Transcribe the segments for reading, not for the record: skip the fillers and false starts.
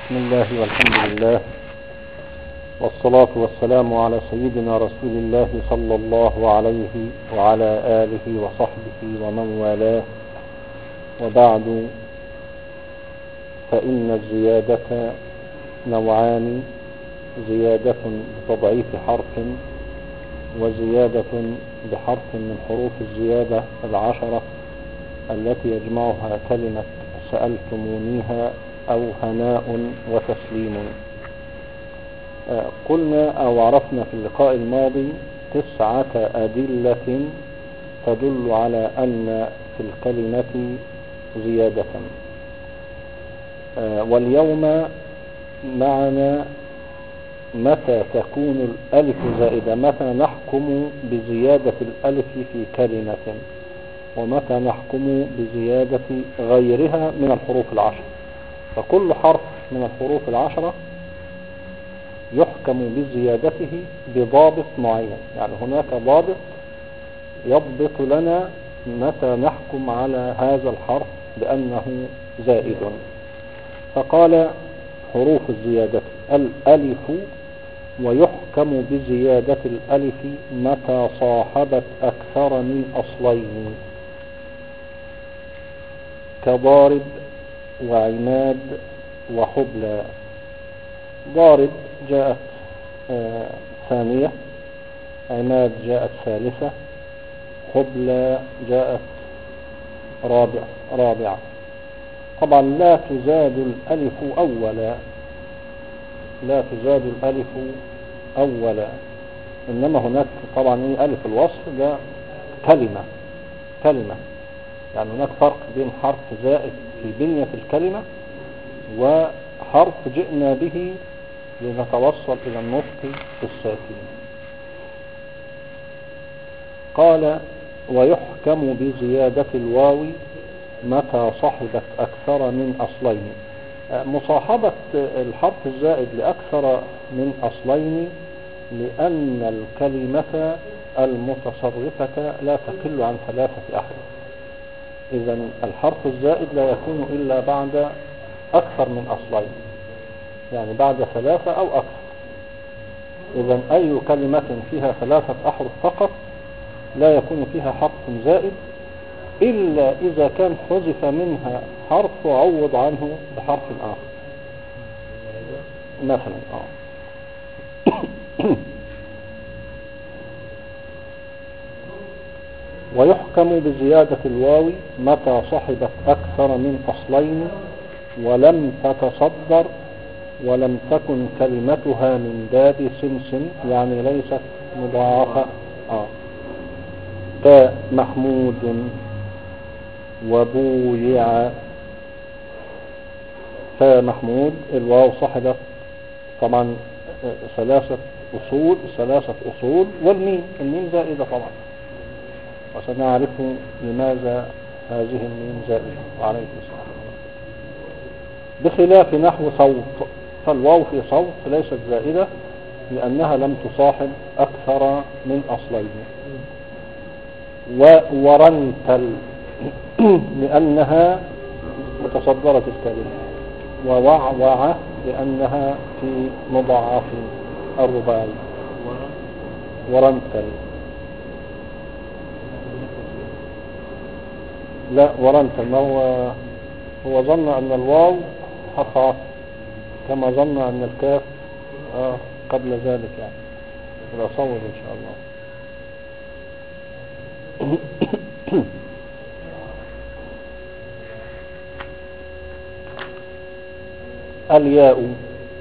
بسم الله والحمد لله والصلاة والسلام على سيدنا رسول الله صلى الله عليه وعلى آله وصحبه ومن والاه، وبعد، فإن الزيادة نوعان: زيادة بتضعيف حرف، وزيادة بحرف من حروف الزيادة 10 التي يجمعها كلمة سألتمونيها أو هناء وتسليم. قلنا أو عرفنا في اللقاء الماضي 9 أدلة تدل على أن في الكلمة زيادة، واليوم معنا متى تكون الألف زائدة، متى نحكم بزيادة الألف في كلمة، ومتى نحكم بزيادة غيرها من الحروف 10. فكل حرف من الحروف 10 يحكم بزيادته بضابط معين، يعني هناك ضابط يضبط لنا متى نحكم على هذا الحرف بأنه زائد. فقال: حروف الزيادة الألف، ويحكم بزيادة الألف متى صاحبت أكثر من أصلين، كضارب وعماد وحبلى. ضارب جاءت ثانية، عماد جاءت ثالثة، حبلى جاءت رابعة. طبعا لا تزاد الألف أولا، لا تزاد الألف أولا، إنما هناك طبعا ألف الوصف ده كلمة، يعني هناك فرق بين حرف زائد في بنية الكلمة وحرف جئنا به لنتوصل إلى النطق الساكن. قال: ويحكم بزيادة الواو متى صحبت أكثر من أصلين. مصاحبة الحرف الزائد لأكثر من أصلين لأن الكلمة المتصرفة لا تقل عن 3 أحرف. إذن الحرف الزائد لا يكون إلا بعد أكثر من أصلين، يعني بعد 3 أو أكثر. إذن أي كلمة فيها 3 أحرف فقط لا يكون فيها حرف زائد، إلا إذا كان حذف منها حرف وعوض عنه بحرف آخر مثلا. ويحكم بزيادة الواو متى صحبت أكثر من أصلين ولم تتصدر ولم تكن كلمتها من باب سمسم، يعني ليست مضاعفة. كمحمود وبويع. فمحمود الواو صحبت طبعا 3 أصول، والميم زائدة طبعا، وسنعرف لماذا هذه الميم زائدة. وعليكم السلام. بخلاف نحو صوت، فالواو في صوت ليست زائدة لأنها لم تصاحب أكثر من أصلين. ورنتل لأنها متصدرة الكلمة، ووعوع لأنها في مضاعف الرباعي. ورنتل لا، ورنتل ما هو ظن أن الواو حرف عطف، كما ظن أن الكاف قبل ذلك، يعني إذا صور إن شاء الله. الياء،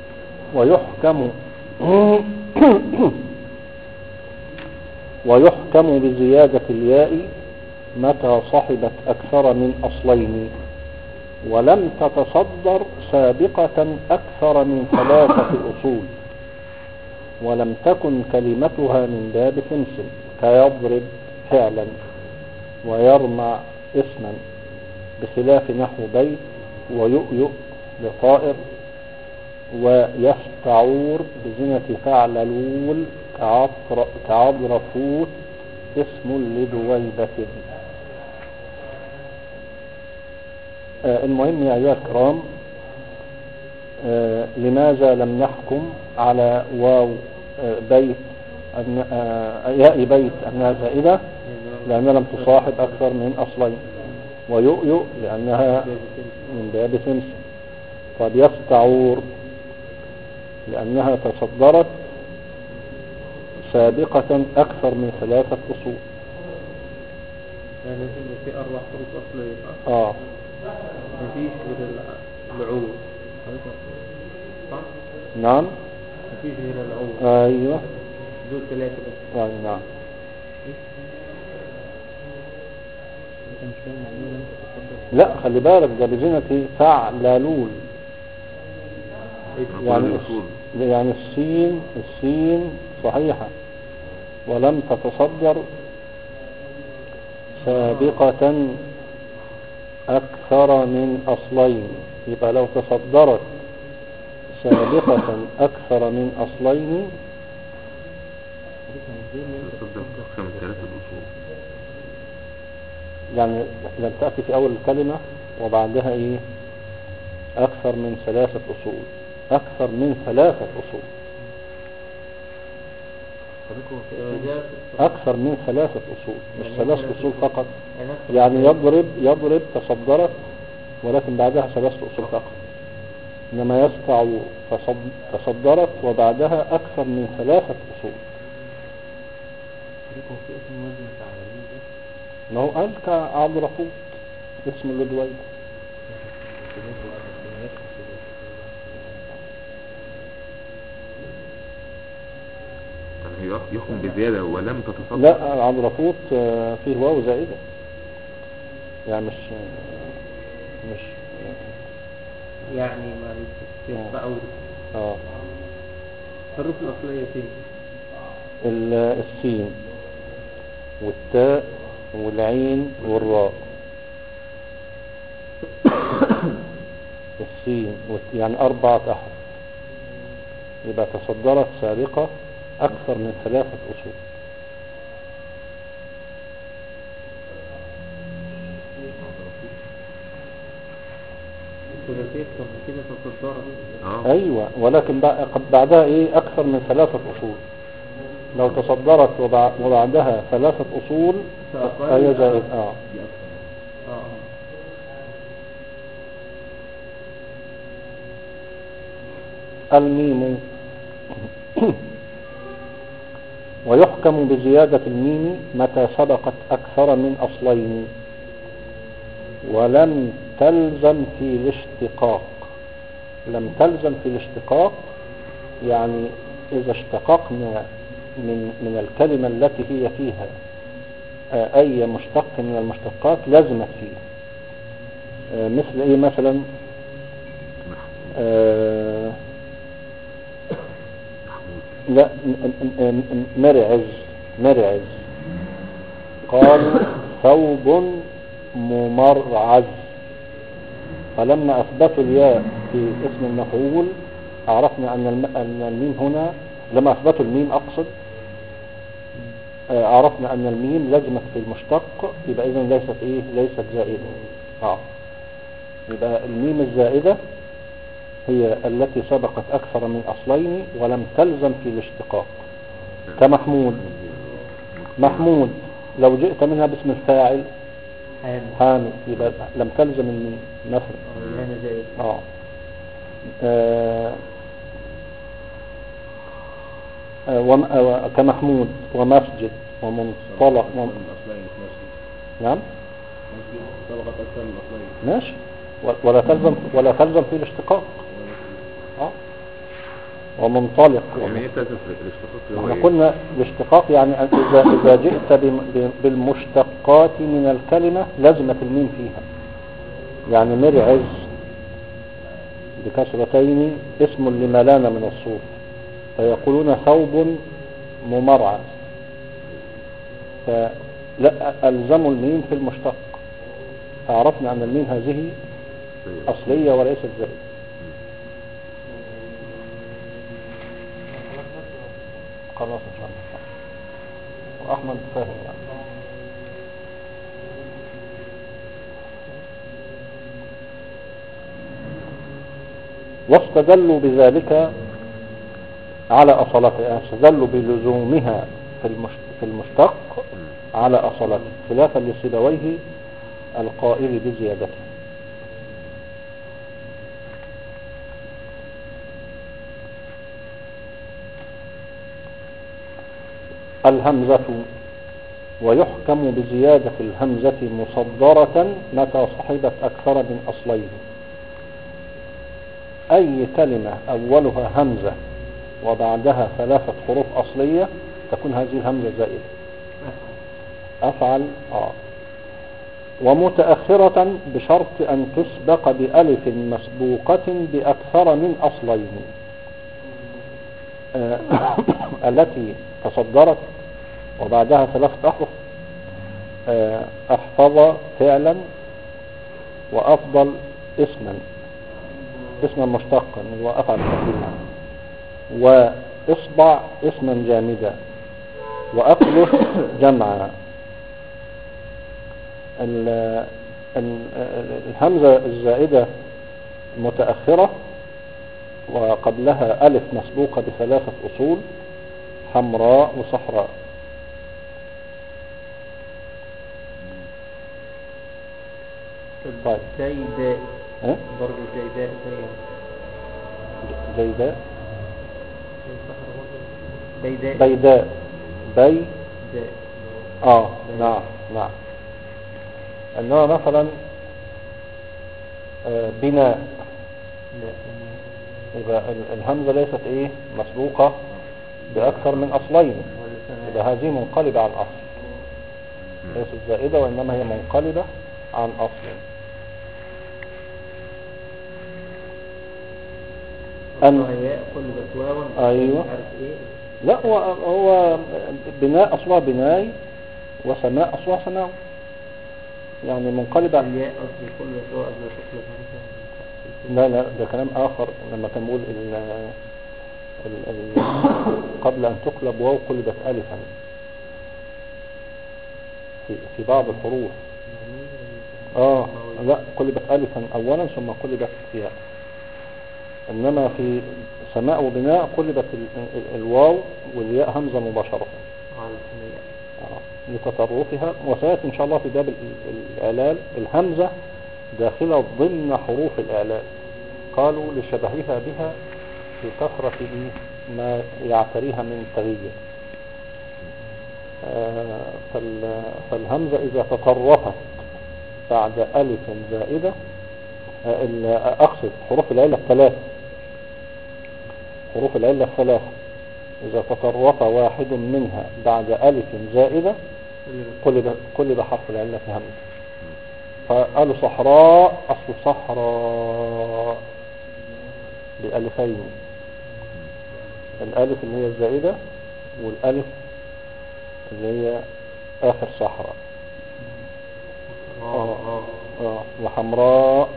ويحكم بزيادة الياء متى صحبت أكثر من أصلين ولم تتصدر سابقة أكثر من 3 أصول، ولم تكن كلمتها من باب سمسم، كيضرب فعلا ويرمع اسما، بخلاف نحو بيت ويؤيؤ لطائر ويستعور بزنة فعللول كعضرفوت اسم لدويبة. المهم يا أيها الكرام، لماذا لم نحكم على واو بيت ياء بيت أنها زائدة؟ لأنها لم تصاحب أكثر من أصلين. ويؤيؤ لأنها من باب سمسم. طب يستعور لأنها تصدرت سابقة أكثر من 3 أصول. يعني لازم في 4 حروف أصلية صح؟ مفيش غير العود صح؟ نعم مفيش غير العود. أيوة دول 3 بس. نعم. لا خلي بالك ده بزينة فعللول. يعني السين صحيحة ولم تتصدر سابقة أكثر من أصلين. يبقى لو تصدرت سابقة أكثر من أصلين يعني لم تأتي في أول الكلمة وبعدها إيه أكثر من 3 أصول. أكثر من 3 أصول. أكثر من 3 أصول مش 3 أصول فقط. يعني يضرب تصدرت ولكن بعدها 3 أصول فقط. إنما يستعور تصدرت وبعدها أكثر من 3 أصول. ما هو قال كعبد رفوت اسم اللدوي. يحكم بزيادة ولم تتصدر. لا عبد رفوت فيه واو زائدة يعني مش يعني ما يستعور. الحروف الأصلية فين؟ السين والتاء والعين والراء. السين يعني 4 أحرف. يبقى تصدرت سابقة أكثر من 3 أصول. كده تصدرت. أيوة ولكن بعدها إيه أكثر من 3 أصول. لو تصدرت وبعدها 3 أصول فهي زائد. الميم ويحكم بزيادة الميم متى سبقت أكثر من أصلين ولم تلزم في الاشتقاق. لم تلزم في الاشتقاق يعني إذا اشتققنا من الكلمة التي هي فيها أي مشتق من المشتقات لازمت فيه. مثل إيه مثلا لا مرعز قالوا ثوب ممرعز. فلما أثبتوا الياء في اسم المفعول عرفنا أن الميم هنا لما أثبتوا الميم أقصد عرفنا أن الميم لازمت في المشتق. يبقى إذن ليست زائدة. يبقى الميم الزائدة هي التي سبقت أكثر من أصلين ولم تلزم في الاشتقاق. محمود لو جئت منها باسم الفاعل حامد يبقى لم تلزم الميم مثلا. كمحمود ومسجد ومنطلق نعم ماشي ولا تلزم في الاشتقاق. ومنطلق يعني ايه تلزم في الاشتقاق؟ احنا قلنا الاشتقاق يعني إذا جئت بالمشتقات من الكلمة لازمت الميم فيها. يعني مرعز بكسرتين اسم لما لان من الصوف فيقولون ثوب ممرعز فلا ألزموا الميم في المشتق. فعرفنا أن الميم هذه أصلية وليست زائدة. خلاص إن شاء الله. وأحمد فاهم يعني. واستدلوا بذلك على أصالته، يعني استدلوا بلزومها في المشتق على أصالته، خلافا لسيبويه القائل بزيادته. الهمزة ويحكم بزيادة الهمزة مصدرة متى صحبت أكثر من أصلين. أي كلمة أولها همزة وبعدها 3 حروف أصلية تكون هذه الهمزة زائدة. أفعل ومتأخرة بشرط أن تسبق بألف مسبوقة بأكثر من أصلين. التي تصدرت وبعدها 3 أحرف، أحفظ فعلا، وأفضل اسما مشتقا وأفعل كثيرا، وإصبع اسما جامدا، وأقله جمعا. الهمزة الزائدة متأخرة وقبلها ألف مسبوقة ب3 أصول: حمراء وصحراء. طيب زيداء برضه زيداء زيداء بيداء بيداء نعم. انما مثلا بناء، يبقى الهمزة ليست مسبوقة بأكثر من أصلين، يبقى هذه منقلبة عن أصل، ليست زائدة وإنما هي منقلبة عن أصل. أيوة. لا، هو بناء أصلها بناي، وسماء أصلها سماء، يعني منقلبة. لا ده كلام آخر. لما كان بقول قبل أن تقلب واو قلبت ألفا في بعض الحروف. لا، قلبت ألفا أولا ثم قلبت فيها. إنما في سماء وبناء قلبت الواو والياء همزة مباشرة لتطرفها. وسيأتي إن شاء الله في باب الإعلال الهمزة داخلة ضمن حروف الإعلال، قالوا لشبهها بها في كثرة ما يعتريها من تغيير. فالهمزة إذا تطرفت بعد ألف زائدة، أقصد حروف العلة 3، حروف العلة 3 إذا تطرف واحد منها بعد ألف زائدة قلب حرف العلة في همزة. فقالوا صحراء، أصل صحراء بألفين، الألف اللي هي الزائدة والألف اللي هي آخر صحراء. وحمراء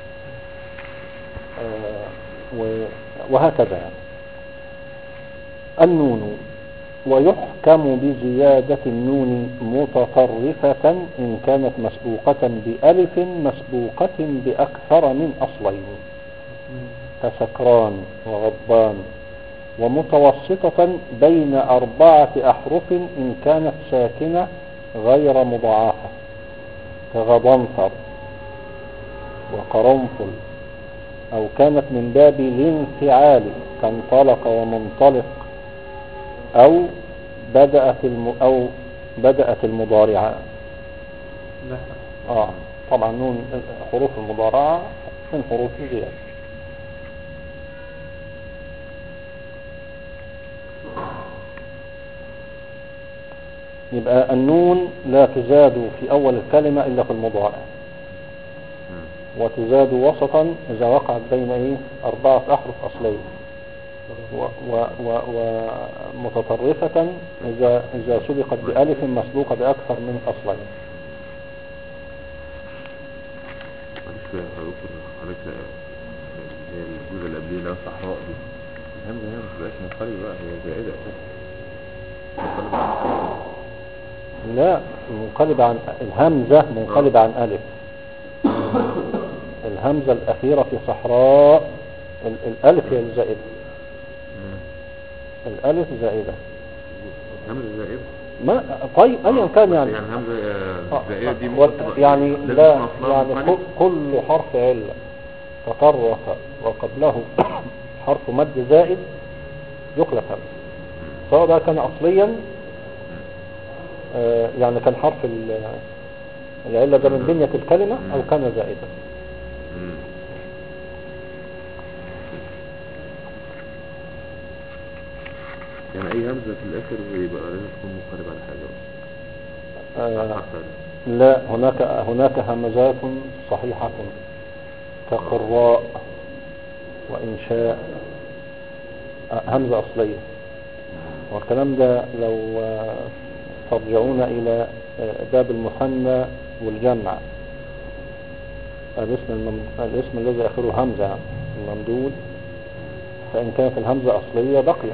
وهكذا يعني. النون ويحكم بزيادة النون متطرفة إن كانت مسبوقة بألف مسبوقة بأكثر من أصلين كسكران وغضبان، ومتوسطة بين 4 أحرف إن كانت ساكنة غير مضاعفة كغضنفر وقرنفل، أو كانت من باب الانفعال كانطلق ومنطلق، أو بدأت المضارعة. طبعا نون حروف المضارعة من حروف زيادة. يبقى النون لا تزاد في أول الكلمة إلا في المضارع، وتزاد وسطا إذا وقعت بين 4 أحرف أصلين، ومتطرفة إذا سبقت بألف مسبوقة بأكثر من أصلين. هي الجزء اللي قبليه اللي هو الصحراء دي، الهمزة هي مش بقاش منقلبة بقى، هي زائدة لا، منقلبة عن الهمزة، منقلبة عن ألف. الهمزة الأخيرة في صحراء الألف هي الزائدة. الألف زائدة. همزة زائدة. ما طيب أيا كان يعني. يعني همزة زائدة دي يعني لازم لا تكون أصلها يعني مخالف؟ كل حرف علة تطرف وقبله حرف مد زائد يخلف همزة، سواء ده كان أصليا يعني كان حرف العلة ده من بنية الكلمة أو كان زائدا. يعني أي همزة في الآخر يبقى لازم تكون مقارب على حاجة لا، هناك همزات صحيحة كقراء وإنشاء، همزة أصلية. والكلام ده لو ترجعون إلى باب المثنى والجمع، الاسم الذي آخره همزة الممدود، فإن كانت الهمزة أصلية بقي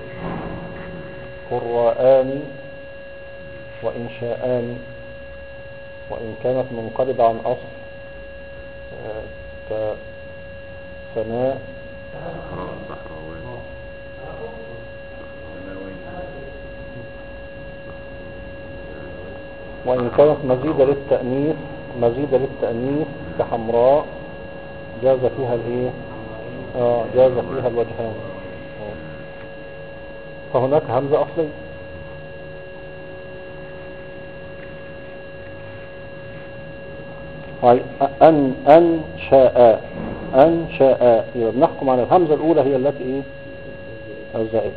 قراءان وإنشاءان، وإن كانت منقلبة عن أصل كسماء وإن كانت مزيدة للتأنيث كحمراء جاز فيها الايه جاز فيها الوجهان. فهناك همزة أصلية. أنشاء يبقى بنحكم على الهمزة الأولى هي التي ايه الزائدة.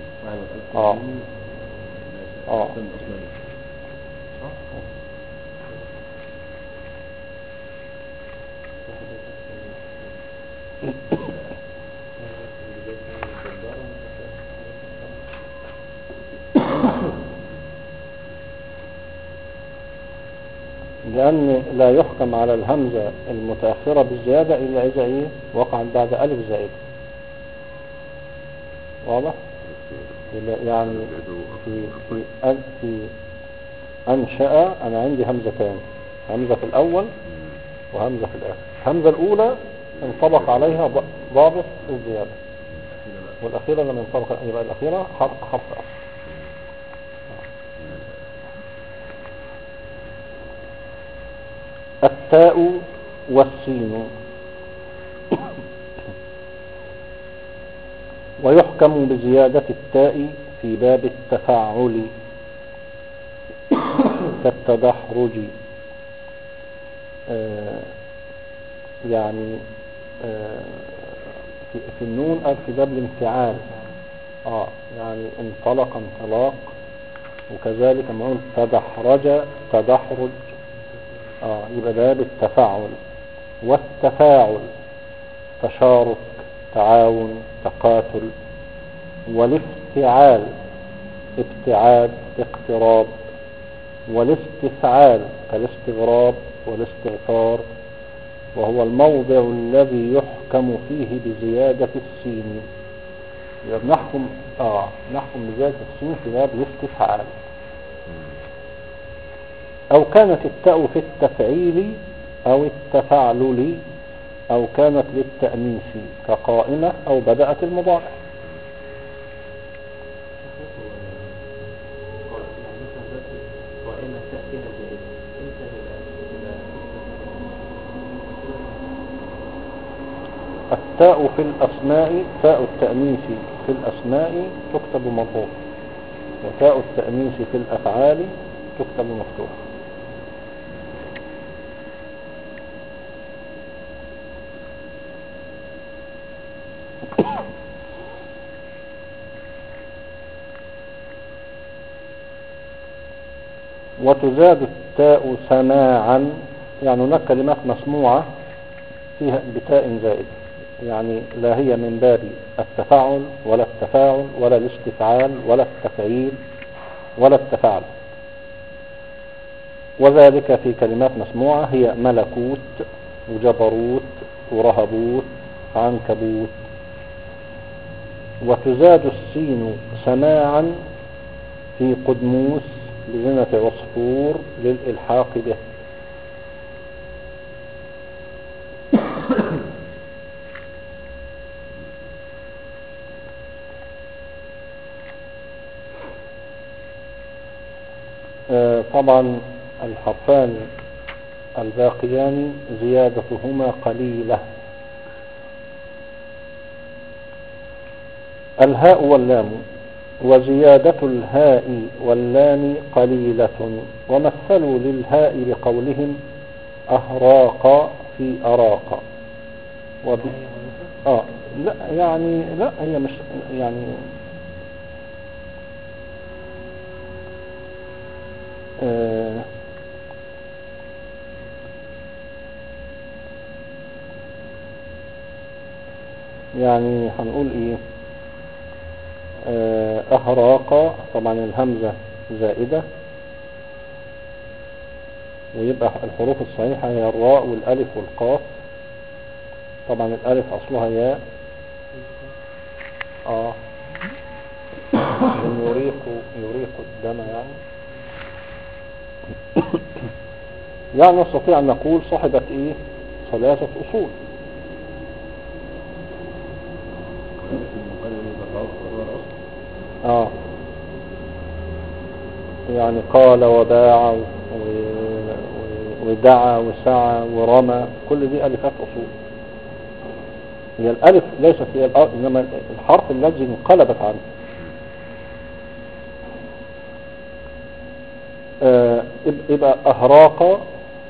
لأن لا يحكم على الهمزة المتأخرة بالزيادة إلا إذا إيه وقعت بعد ألف زائد. واضح؟ يعني في أنشأ أنا عندي همزتان، همزة في الأول وهمزة في الآخر. الهمزة الأولى انطبق عليها ضابط الزيادة، والأخيرة لم ينطبق، يبقى الأخيرة حرف أصل. التاء والسين. ويحكم بزيادة التاء في باب التفاعل كالتدحرج، يعني في النون أو في باب الانفعال، يعني انطلق انطلاق، وكذلك لما نقول تدحرج تدحرج يبقى باب التفاعل. والتفاعل تشارك تعاون تقاتل. والافتعال ابتعاد اقتراب. والاستفعال كالاستغراب والاستغفار، وهو الموضع الذي يحكم فيه بزيادة السين. يبقى نحكم بزيادة السين في باب الاستفعال. أو كانت التاء في التفعيل أو التفعلل، أو كانت للتأنيث كقائمة أو بدأت المضارع. التاء في الأسماء، تاء التأنيث في الأسماء تكتب مرفوع، وتاء التأنيث في الأفعال تكتب مفتوح. وتزاد التاء سماعا، يعني هناك كلمات مسموعة فيها بتاء زائد، يعني لا هي من باب التفاعل ولا التفاعل ولا الاستفعال ولا التفعيل ولا التفاعل. وذلك في كلمات مسموعة هي ملكوت وجبروت ورهبوت عنكبوت. وتزاد السين سماعا في قدموس بزنة عصفور للإلحاق به. طبعا الحرفان الباقيان زيادتهما قليلة. الهاء واللام، وزيادة الهاء واللام قليلة، ومثلوا للهاء بقولهم أهراق في أراق لا يعني لا هي مش يعني يعني هنقول ايه أهراق، طبعا الهمزة زائدة، ويبقى الحروف الصحيحة هي الراء والألف والقاف. طبعا الألف أصلها ياء من يريق الدم يعني نستطيع أن نقول صاحبة إيه 3 أصول. يعني قال وباع ودعا وسعى ورمى، كل دي ألفات أصول. هي الألف ليست هي إنما الحرف الذي انقلبت عنه. يبقى أهراق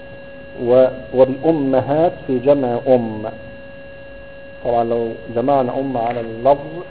وبأمهات في جمع طبعا لو جمعنا على اللفظ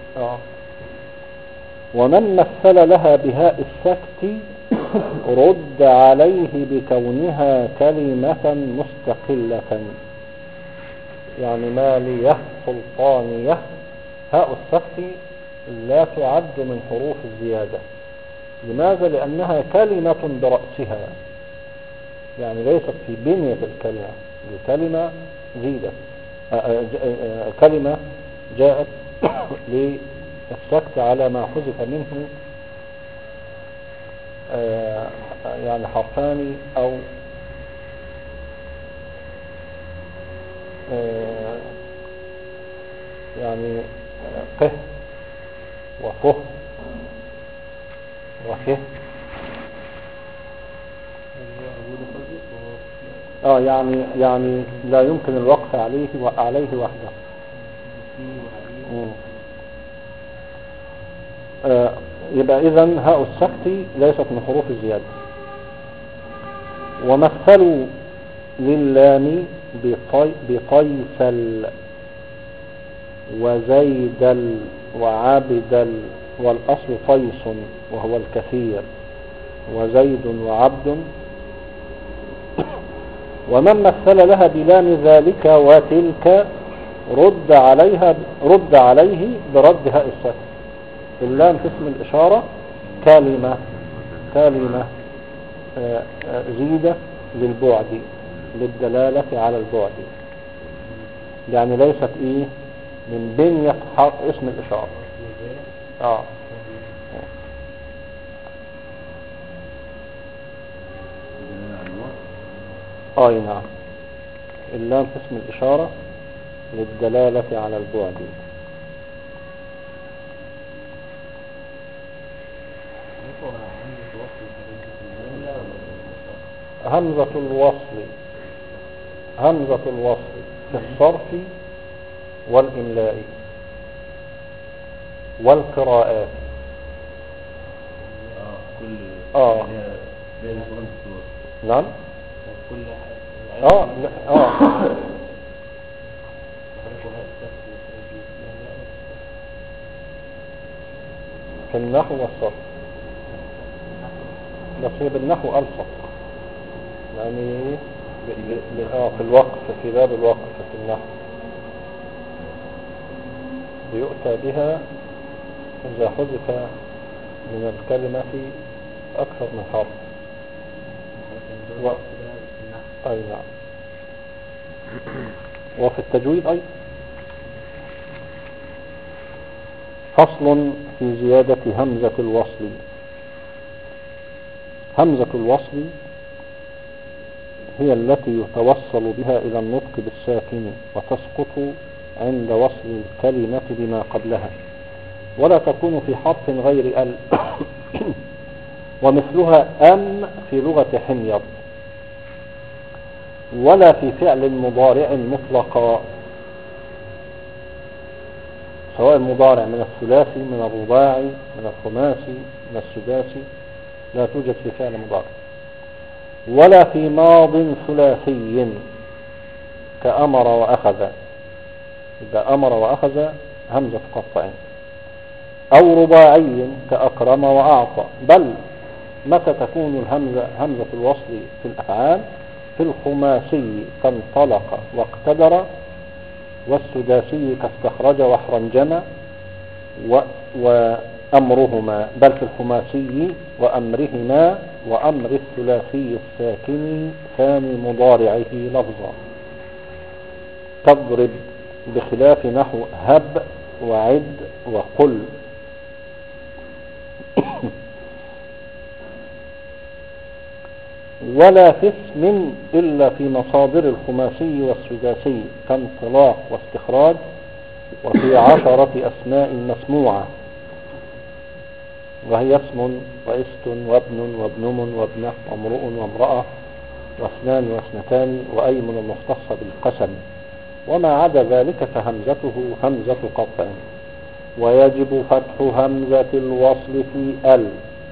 ومن مثل لها بهاء السكت رد عليه بكونها كلمة مستقلة. يعني مالية سلطانية، هاء السكت لا تعد من حروف الزيادة. لماذا؟ لأنها كلمة برأسها، يعني ليست في بنية الكلمة. الكلمة زيدت، كلمة جاءت للسكت على ما حذف منه يعني حرفان أو يعني قه وفه وفه يعني لا يمكن الوقف عليه وحده. يبقى إذن هاء السكت ليست من حروف الزيادة. ومثلوا للام بقيسل وزيدل وعبدل، والأصل قيس وهو الكثير، وزيد وعبد. ومن مثل لها بلام ذلك وتلك رد عليه برد هاء السكت. اللام في اسم الإشارة كلمة زيدة للبعد، للدلالة على البعد، يعني ليست من بنية اسم الإشارة. نعم، اللام في اسم الإشارة للدلالة على البعد. همزة الوصل في الصرف والإملاء والقراءات. نعم. في النحو والصرف، بس هي بالنحو ألصق، يعني في الوقف، في باب الوقف في النحو بيؤتى بها إذا حذف من الكلمة أكثر من حرف. نعم. وفي التجويد أيضا. فصل في زيادة همزة الوصل. همزة الوصل هي التي يتوصل بها إلى النطق بالساكن وتسقط عند وصل الكلمة بما قبلها، ولا تكون في حرف غير ال ومثلها أم في لغة حمير، ولا في فعل مضارع مطلقا، سواء المضارع من الثلاثي من الرباعي من الخماسي من السداسي، لا توجد في فعل مضارع. ولا في ماض ثلاثي كأمر وأخذ، إذا أمر وأخذ همزة قطع، أو رباعي كأكرم وأعطى. بل متى تكون الهمزة همزة الوصل في الأفعال؟ في الخماسي كانطلق واقتدر، والسداسي كاستخرج واحرنجم وأمرهما. بل في الخماسي وأمرهما، وأمر الثلاثي الساكن ثاني مضارعه لفظا، تضرب، بخلاف نحو هب وعد وقل. ولا في اسم إلا في مصادر الخماسي والسداسي كانطلاق واستخراج، وفي 10 أسماء مسموعة، وهي اسم وإست وابن وابنم وابنة وامرؤ وامرأة واثنان واثنتان وأيمن المختصة بالقسم. وما عدا ذلك فهمزته همزة قطع. ويجب فتح همزة الوصل في ال،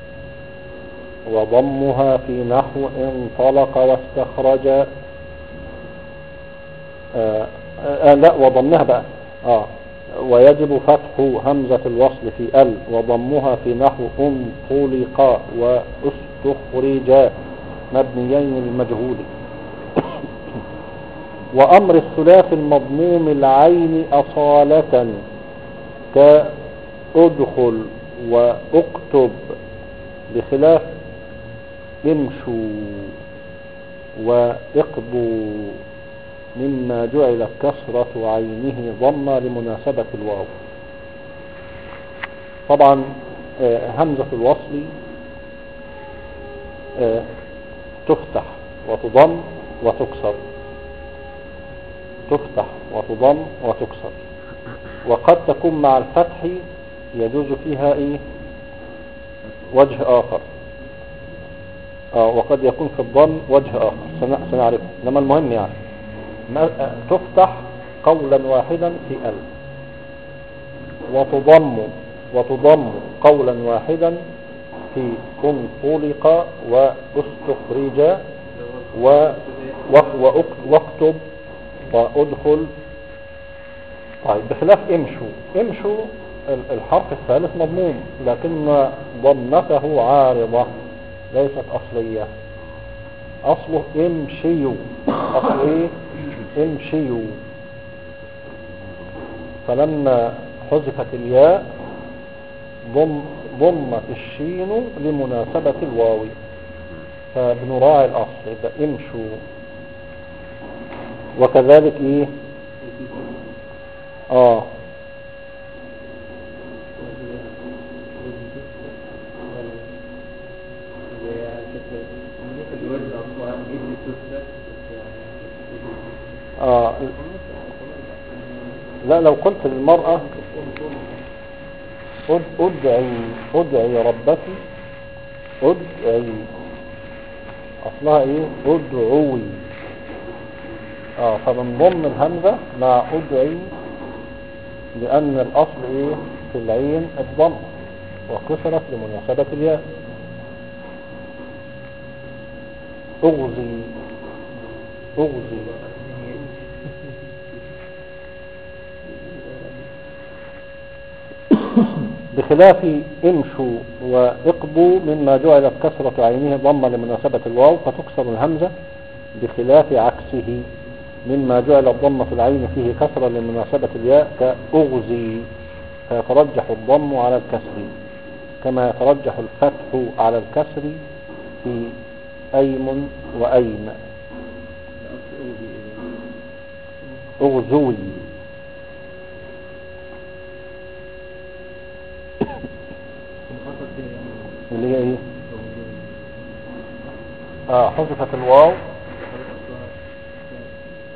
وضمها في نحو انطلق واستخرج. لا، وضمها بقى. ويجب فتح همزة الوصل في ال، وضمها في نحو انطلق واستخرج مبنيين للمجهول. وأمر الثلاث المضموم العين أصالة كأدخل وأكتب، بخلاف امشوا واقضوا مما جعلت كسرة عينه ضمة لمناسبة الواو. طبعا همزة الوصل تفتح وتضم وتكسر، تفتح وتضم وتكسر، وقد تكون مع الفتح يجوز فيها وجه آخر، وقد يكون في الضم وجه آخر سنعرفه. إنما المهم يعني تفتح قولا واحدا في ال، وتضم قولا واحدا في انطلق واستخرج واكتب وادخل. طيب، بخلاف امشوا الحرف الثالث مضموم، لكن ضمته عارضة ليست أصلية. أصله امشيوا، أصله امشيوا، فلما حذفت الياء ضمت الشين لمناسبة الواو، فبنراعي الأصل يبقى امشوا. وكذلك لا، لو قلت للمرأة ادعي ربك، ادعي اصلها ادعوي، فبنضم الهمزة مع ادعي، لان الاصل في العين الضم، وكسرت لمناسبة الياء. اغزي بخلاف امشوا واقضوا مما جعلت كسرة عينه ضمة لمناسبة الواو، فتكسر الهمزة، بخلاف عكسه مما جعل الضمة في العين فيه كسرة لمناسبة الياء كأغزي، فيترجح الضم على الكسر، كما يترجح الفتح على الكسر في أيم وأيم. أغزوي اللي هي حذفت الواو.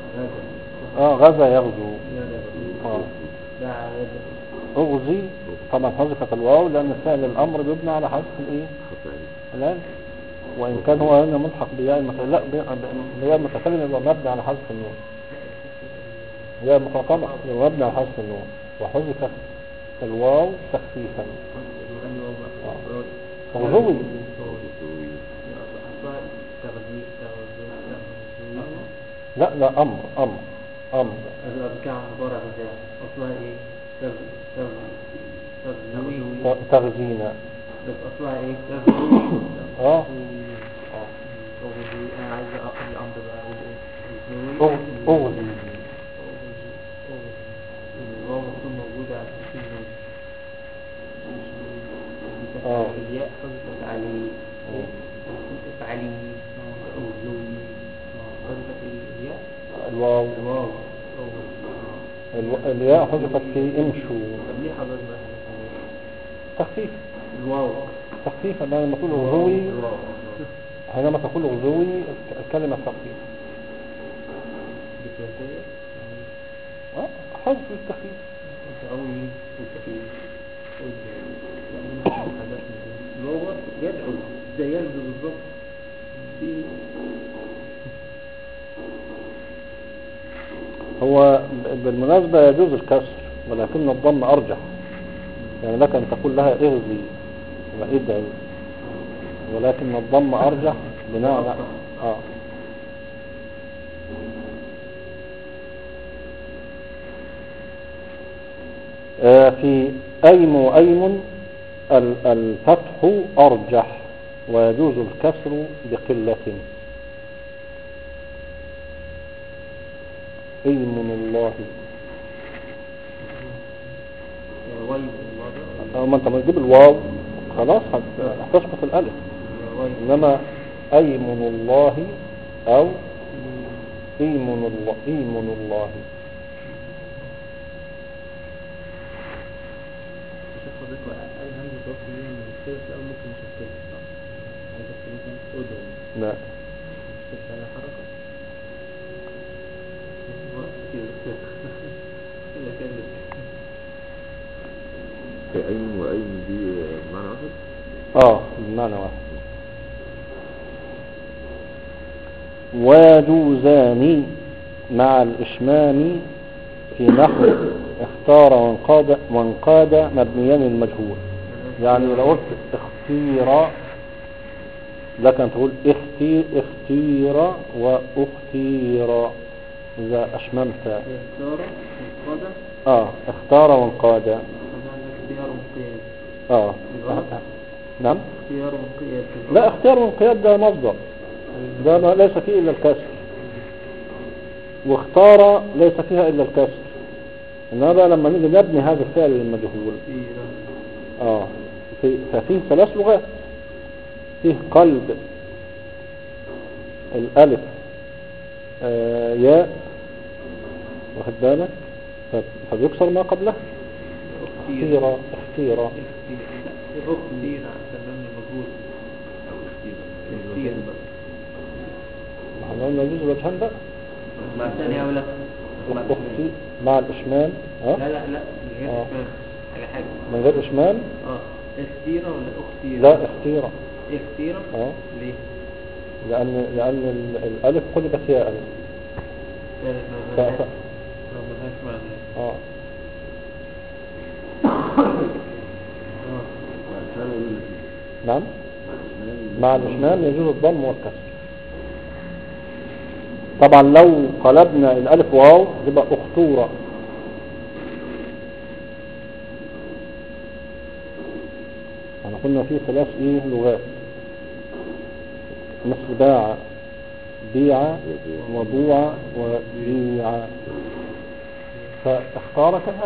غزا يغزو. أغزي طبعا حذفت الواو لأن فعل الأمر بيبنى على حذف الإيه؟ الألف. وإن كان هو هنا ملحق بياء المتكلم، لا بياء المتكلم يبقى مبني على حذف النون. ياء المخاطبة يبقى مبني على حذف النون، وحذفت الواو تخفيفا. غزوي لا لا أمر كان مضارع بتاع أصلها إيه؟ تغزينا. بس أصلها إيه؟ أنا عايز أقل الأمر بقى أقول إيه؟ أغزي. الواو تكون موجودة على السين النون. الياء حذفت عليه. افعلي أغزوي. حذفت الياء. الواو الياء حذفت في امشوا. طب ليه حضرتك بقى تخفيف الواو تخفيفا لما تقول غزوي، حينما تقول غزوي الكلمة تخفيف بثلاثية حذف التخفيف غزوي والتخفيف الواو يدعو ده يلزم بالضبط هو بالمناسبة يجوز الكسر ولكن الضم أرجح، يعني لك أن تقول لها اغزي وادعي، ولكن الضم أرجح بناء في أيم وأيم الفتح أرجح ويجوز الكسر بقلة. أيمن الله ما انت ما تجيب الواو خلاص هتسقط الالف، انما أيمن الله او أيمن الله لا أين وأين دي بمعنى واحد؟ بمعنى واحد. ويجوزان مع الإشمام في نحو اختار وانقاد مبنيان المجهول. يعني لو قلت اختير لك أن تقول اختير واختير إذا أشممت. اختار وانقاد. نعم. لا اختيار وانقياد ده مصدر، ده ما ليس فيه إلا الكسر، واختار ليس فيها إلا الكسر. إنما بقى لما نيجي نبني هذا الفعل المجهول ففيه ثلاث لغات. فيه قلب الألف ياء واخد بالك فبيكسر ما قبله. اختيرا ما قلنا يجوز وجهان بقى مع الثانية ولا مع الإشمال لا من غير إشمال حاجة من غير إشمال اختيرا ولا أختيرا؟ لا اختيرا. اختيرا ليه؟ لأن الألف قلبت ياء نعم. مع الإشمال يجوز الضم والكسر. طبعا لو قلبنا الألف واو يبقى أخطورة. احنا قلنا فيه ثلاث لغات، مثل باع بيع وبوع وبيع، فاختار كذا.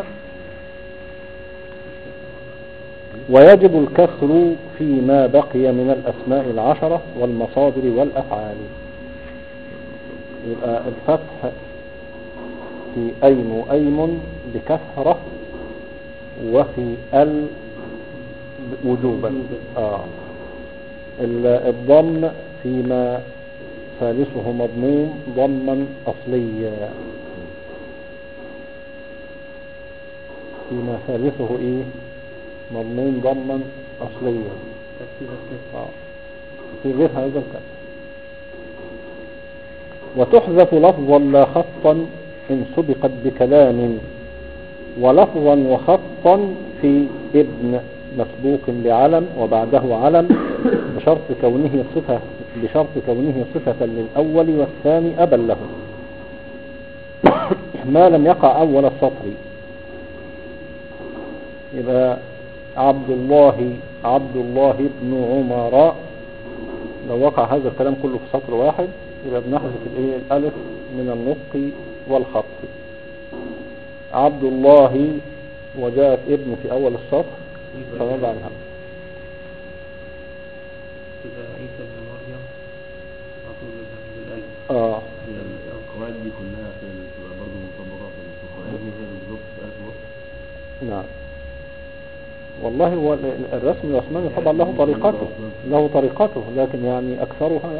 ويجب الكسر فيما بقي من الأسماء العشرة والمصادر والأفعال. يبقى الفتح في أيم بكثرة وفي وجوبا. الضم فيما ثالثه مضموم ضما أصليا، فيما ثالثه مضمون ضما أصليا. في غير هذا الكلام. وتحذف لفظا لا خطا إن سبقت بكلام، ولفظا وخطا في ابن مسبوق بعلم وبعده علم بشرط كونه صفة للأول والثاني أبا له ما لم يقع أول السطر. يبقى عبد الله ابن عمر، لو وقع هذا الكلام كله في سطر واحد يبقى بنحذف الألف من النطق والخط. عبد الله وجاءت ابن في أول السطر فنضع الهمزة. إذا عيسى بن مريم أطول بالألف. القواعد دي كلها بتبقى برضه مطبقة في القواعد دي هي بالظبط في ألف وقت. نعم. والله هو الرسم العثماني طبعا له طريقته لكن يعني أكثرها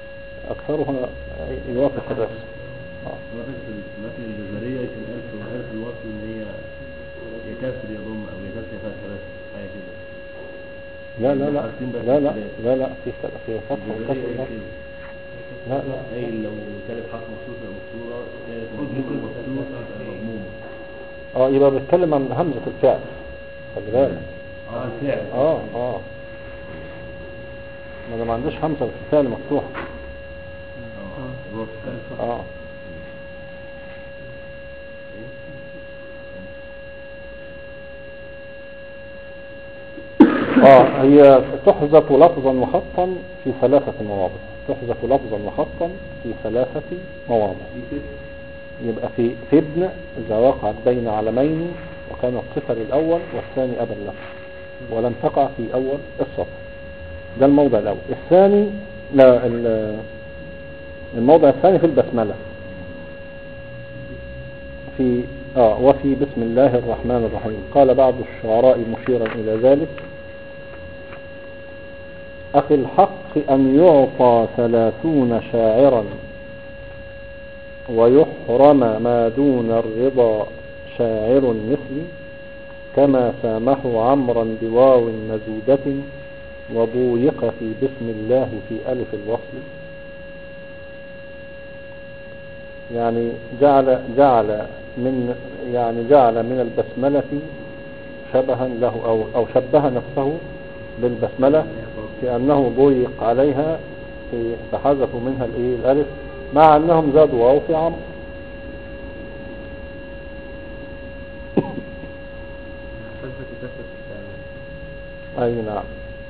يوافق الرسم. أنا فاكر في الأماكن الجزرية كان ألف الوصل إن هي يكسر يضم أو يكسر فتح بس حاجة كده. لا في فتح وكسر. لا أي لو كانت حرف مخصوصة أو مكسورة كانت مضمومة. يبقى بيتكلم عن همزة الفعل. خلي بالك. الفعل. ما عندوش همزة في الفعل مفتوحة. هي تحذف لفظا وخطا في 3 مواضع. تحذف لفظا وخطا في 3 مواضع. يبقى في ابن إذا وقعت بين علمين وكانت صفة للأول والثاني أبا له ولم تقع في أول السطر. ده الموضع الأول. الثاني الموضع الثاني في البسملة وفي بسم الله الرحمن الرحيم. قال بعض الشعراء مشيرا إلى ذلك: أخي الحق أن يعطى 30 شاعرا ويحرم ما دون الرضا شاعر مثلي، كما سامحوا عمرا بواو مزيدة وضويق في بسم الله في ألف الوصل. يعني جعل من البسملة شبها له أو شبه نفسه بالبسملة في أنه ضيق عليها فحذفوا منها الألف مع أنهم زادوا واو في عمرو. أي نعم.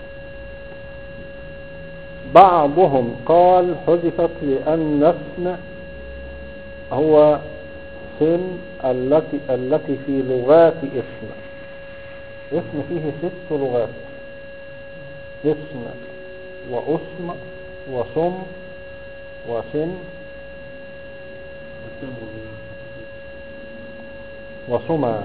بعضهم قال حذفت لأن اسم هو سن التي في لغات اسم فيه 6 لغات: اسم واسم وسم وسن وسمى.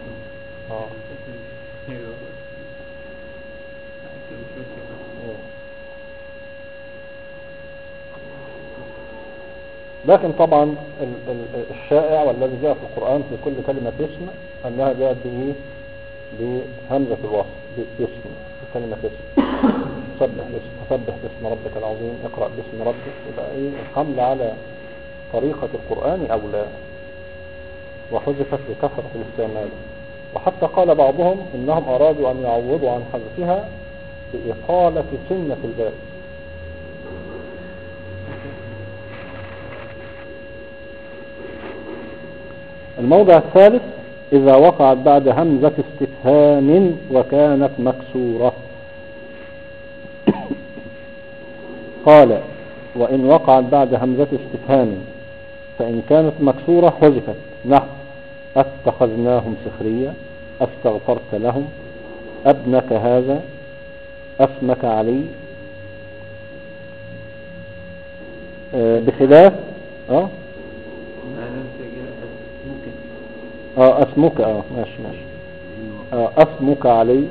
لكن طبعا الشائع والذي جاء في القرآن في كل كلمة اسم أنها جاءت بهمزة الوصل باسم، بكلمة اسم. فسبح باسم ربك العظيم، اقرأ باسم ربك. يبقى الحمل على طريقة القرآن أولى، وحذفت لكثرة الاستعمال. وحتى قال بعضهم إنهم أرادوا أن يعوضوا عن حذفها بإطالة سنة الباء. الموضع الثالث إذا وقعت بعد همزة استفهام وكانت مكسورة. قال: وإن وقعت بعد همزة استفهام فإن كانت مكسورة حذفت، نحو اتخذناهم سخريا، استغفرت لهم، ابنك هذا، اسمك علي. بخلاف اسمك ماشي اسمك علي،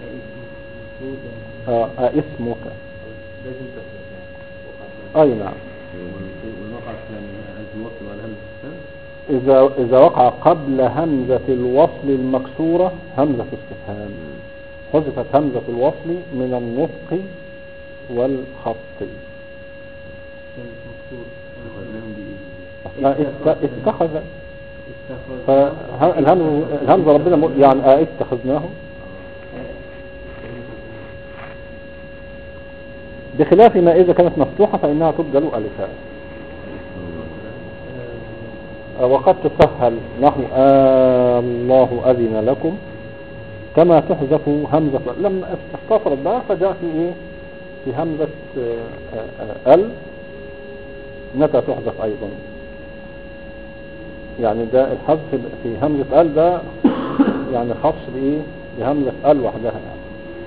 اسمك. اي نعم. إذا وقع قبل همزة الوصل المكسورة همزة استفهام حذفت همزة الوصل من النطق والخط. كانت مكسور. أخذناهم دي اتخذ. فالهمزة ربنا يعني اتخذناهم، بخلاف ما إذا كانت مفتوحة فإنها تبدل ألفا. وقد تسهل نحو الله أذن لكم، كما تحذف همزة لما استفرد بقى فجاء في إيه؟ في همزة ال متى تحذف أيضا، يعني ده الحذف في همزة ال ده يعني خاص بإيه؟ بهمزة ال وحدها يعني.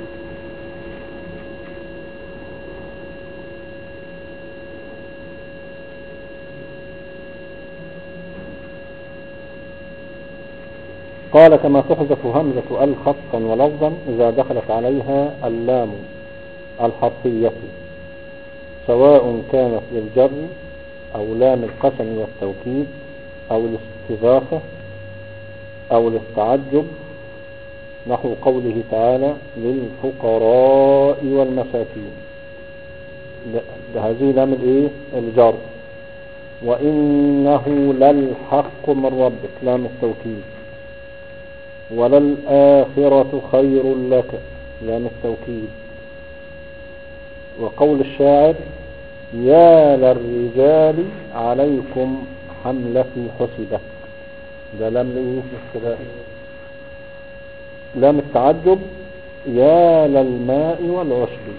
قال كما تحذف همزة ال خطا ولفظا إذا دخلت عليها اللام الحرفية، سواء كانت للجر أو لام القسم والتوكيد أو الاستغاثة أو للتعجب، نحو قوله تعالى للفقراء والمساكين، ده هذه لام الايه؟ الجر. وإنه للحق من ربك لام التوكيد. وللآخرة خير لك لام التوكيد. وقول الشاعر يا للرجال عليكم حملتي حسبت، ده لام الايه؟ الابتداء. لام التعجب يا للماء والعشب.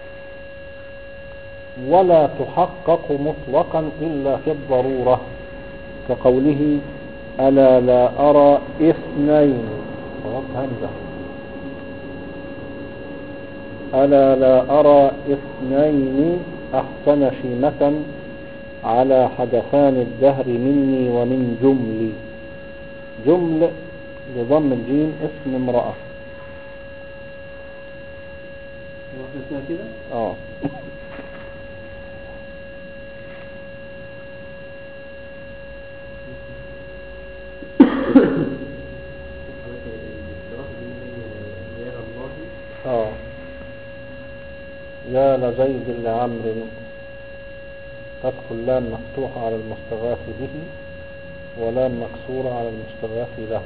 ولا تحقق مطلقا إلا في الضرورة، كقوله ألا لا أرى اثنين، همزة ألا لا أرى اثنين أحسن شيمة على حدثان الدهر مني ومن جملي. جمل بضم الجيم اسم امرأة. واحدة اسمها كده؟ يا لزيد لعمر تدخل لام مفتوحة على المستغاث به ولام مكسورة على المستغاث له.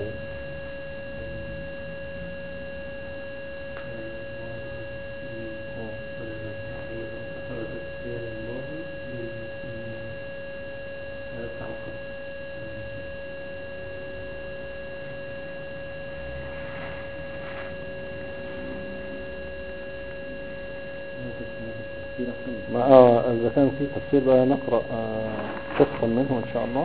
إذا كان في تفسير بقى نقرأ قسطا منه إن شاء الله.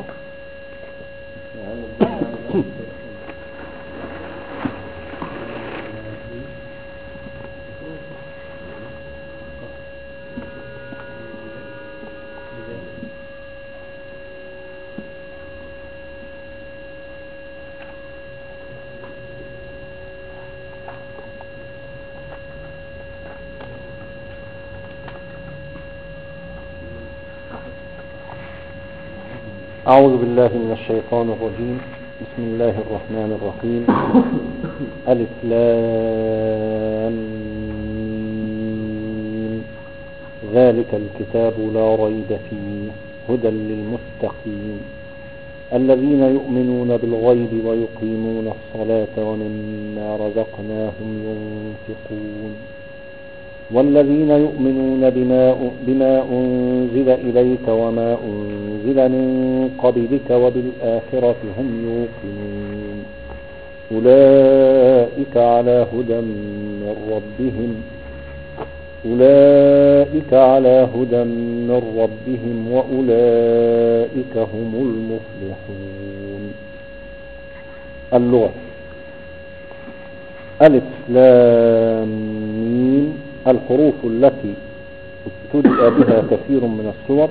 أعوذ بالله من الشيطان الرجيم. بسم الله الرحمن الرحيم. ألف لام ميم. ذلك الكتاب لا ريب فيه هدى للمتقين الذين يؤمنون بالغيب ويقيمون الصلاة ومما رزقناهم ينفقون والذين يؤمنون بما أنزل إليك وما أنزل من قبلك وبالآخرة هم يوقنون أولئك على هدى من ربهم وأولئك هم المفلحون. اللغة. ألف لام ميم الحروف التي ابتدأ بها كثير من السور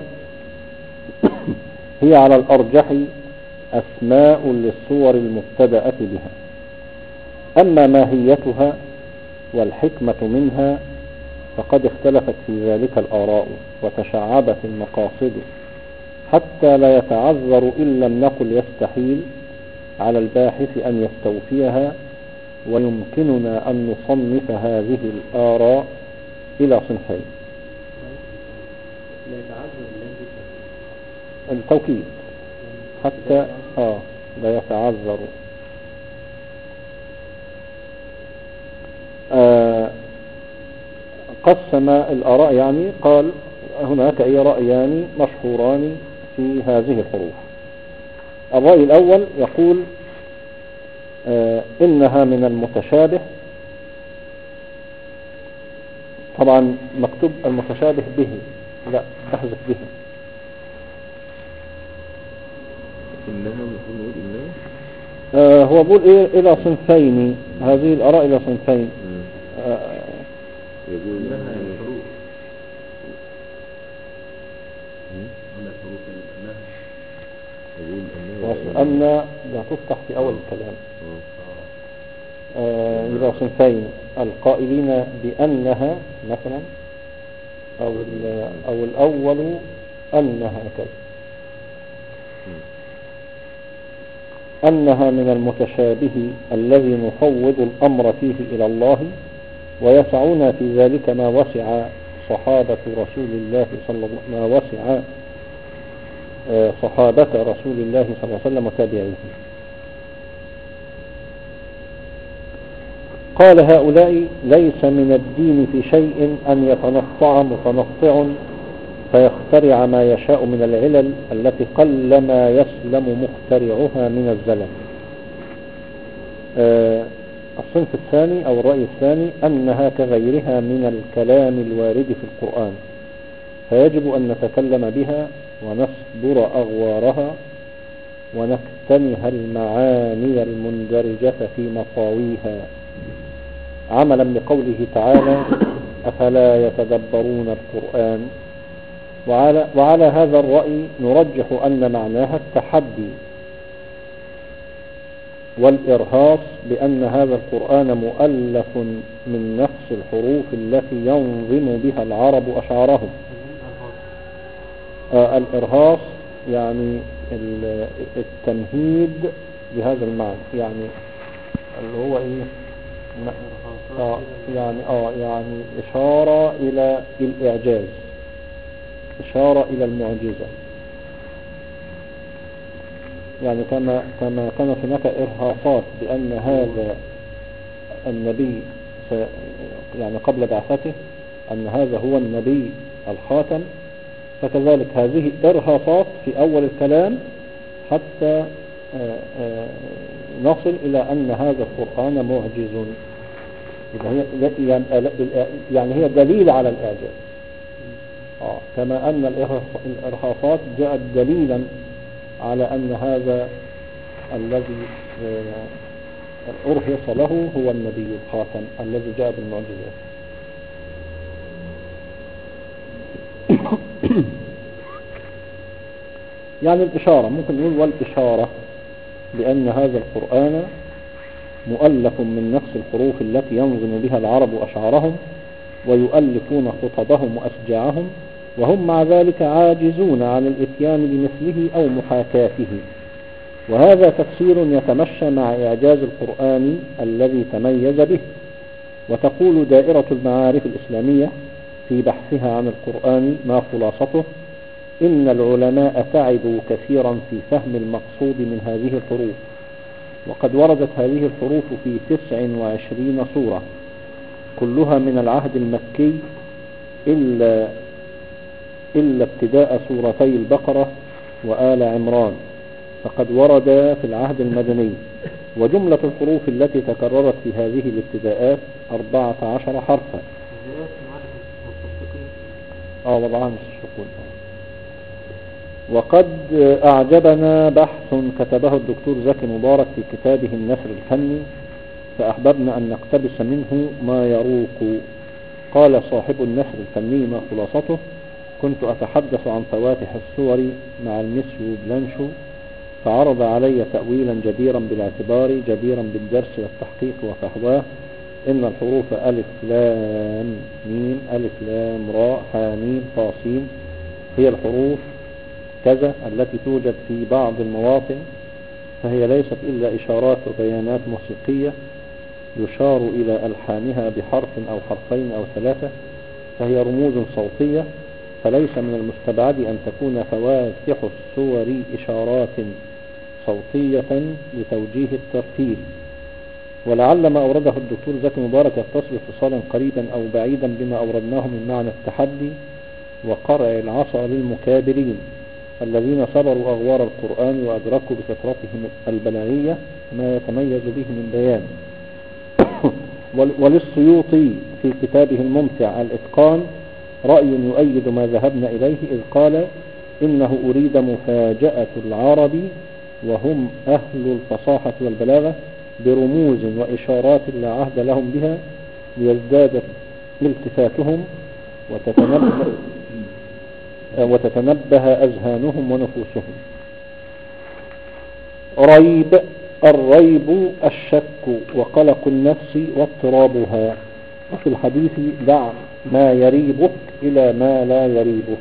هي على الأرجح أسماء للسور المبتدأة بها، أما ماهيتها والحكمة منها فقد اختلفت في ذلك الآراء وتشعبت المقاصد، حتى لا يتعذر إن لم نقل يستحيل على الباحث أن يستوفيها ويمكننا أن نصنف هذه الآراء إلى صنفين. لا يتعذر الذي التوكيد حتى لا يتعذر. قسم الآراء، يعني قال هناك رأيان مشهوران في هذه الحروف. الرأي الأول يقول إنها من المتشابه. طبعا مكتوب المتشابه به، لا تحذف به. إنها المفروض نقول إنها هو بيقول إلى صنفين، هذه الآراء إلى صنفين. يقول إنها الحروف ولا الحروف إنها يقول أن لا تفتح في أول الكلام. إلى صنفين: القائلين بأنها مثلا، أو الأول أنها كذا، أنها من المتشابه الذي نفوض الأمر فيه إلى الله، ويسعنا في ذلك ما وسع صحابة رسول الله صحابة رسول الله صلى الله عليه وسلم وتابعيه. قال هؤلاء: ليس من الدين في شيء أن يتنطع متنطع فيخترع ما يشاء من العلل التي قلما يسلم مخترعها من الزلل. الصنف الثاني أو الرأي الثاني: أنها كغيرها من الكلام الوارد في القرآن، فيجب أن نتكلم بها ونصبر أغوارها ونكتنها المعاني المندرجة في مطاويها، عملا بقوله تعالى: أفلا يتدبرون القرآن. وعلى هذا الرأي نرجح أن معناها التحدي والإرهاص، بأن هذا القرآن مؤلف من نفس الحروف التي ينظم بها العرب أشعارهم. الإرهاص يعني التمهيد بهذا المعنى، يعني اللي هو يعني إشارة إلى الإعجاز، إشارة إلى المعجزة. يعني كما كانت هناك إرهاصات بأن هذا النبي يعني قبل بعثته أن هذا هو النبي الخاتم، فكذلك هذه إرهاصات في أول الكلام حتى نصل إلى أن هذا القرآن معجز. يعني هي دليل على الإعجاز. كما أن الإرهاصات جاءت دليلا على أن هذا الذي أرهص له هو النبي الخاتم الذي جاء بالمعجزات. يعني الإشارة ممكن نقول والإشارة بأن هذا القرآن مؤلف من نفس الحروف التي ينظم بها العرب أشعارهم ويؤلفون خطبهم وأشجاعهم، وهم مع ذلك عاجزون عن الإتيان بمثله أو محاكاته. وهذا تفسير يتمشى مع إعجاز القرآن الذي تميز به. وتقول دائرة المعارف الإسلامية في بحثها عن القرآن ما خلاصته: إن العلماء تعبوا كثيرا في فهم المقصود من هذه الحروف، وقد وردت هذه الحروف في 29 سورة كلها من العهد المكي إلا ابتداء سورتي البقرة وآل عمران، فقد ورد في العهد المدني. وجملة الحروف التي تكررت في هذه الابتداءات 14 حرفا. وضعها مستشرقون. وقد أعجبنا بحث كتبه الدكتور زكي مبارك في كتابه النثر الفني، فأحببنا أن نقتبس منه ما يروق. قال صاحب النثر الفني ما خلاصته: كنت أتحدث عن فواتح السور مع المسيو بلانشو، فعرض علي تأويلا جديرا بالاعتبار، جديرا بالدرس والتحقيق وفحواه: إن الحروف ألف لام ميم ألف لام راء حاميم طاسين هي الحروف كذا التي توجد في بعض المواطن، فهي ليست إلا إشارات وبيانات موسيقية يشار إلى ألحانها بحرف أو حرفين أو ثلاثة فهي رموز صوتية، فليس من المستبعد أن تكون فواتح السور إشارات صوتية لتوجيه الترتيل. ولعل ما أورده الدكتور زكي مبارك يتصل اتصالا قريبا أو بعيدا بما أوردناه من معنى التحدي وقرع العصا للمكابرين الذين صبروا أغوار القرآن وأدركوا بفطرتهم البلاغية ما يتميز به من بيان. وللسيوطي في كتابه الممتع الإتقان رأي يؤيد ما ذهبنا إليه، إذ قال إنه أريد مفاجأة العرب وهم أهل الفصاحة والبلاغة برموز وإشارات لا عهد لهم بها ليزداد التفاتهم وتتنبه أذهانهم ونفوسهم. ريب: الريب الشك وقلق النفس واضطرابها. وفي الحديث دع ما يريبك إلى ما لا يريبك.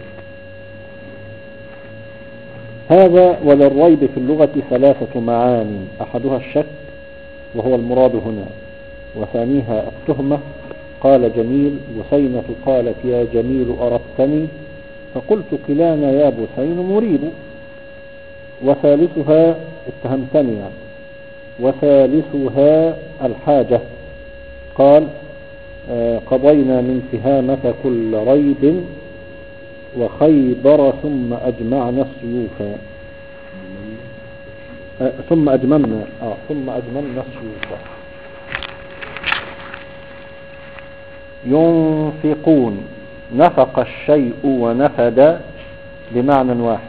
هذا. وللريب في اللغة ثلاثة معاني: أحدها الشك وهو المراد هنا، وثانيها التهمة. قال جميل: بثينة قالت يا جميل أردتني، فقلت كلانا يا بثين مريب. وثالثها اتهمتني يعني. وثالثها الحاجة. قال قضينا من تهامة كل ريب وخيبر ثم أجمعنا السيوف. ثم أجممنا السيوف. ينفقون: نفق الشيء ونفد بمعنى واحد.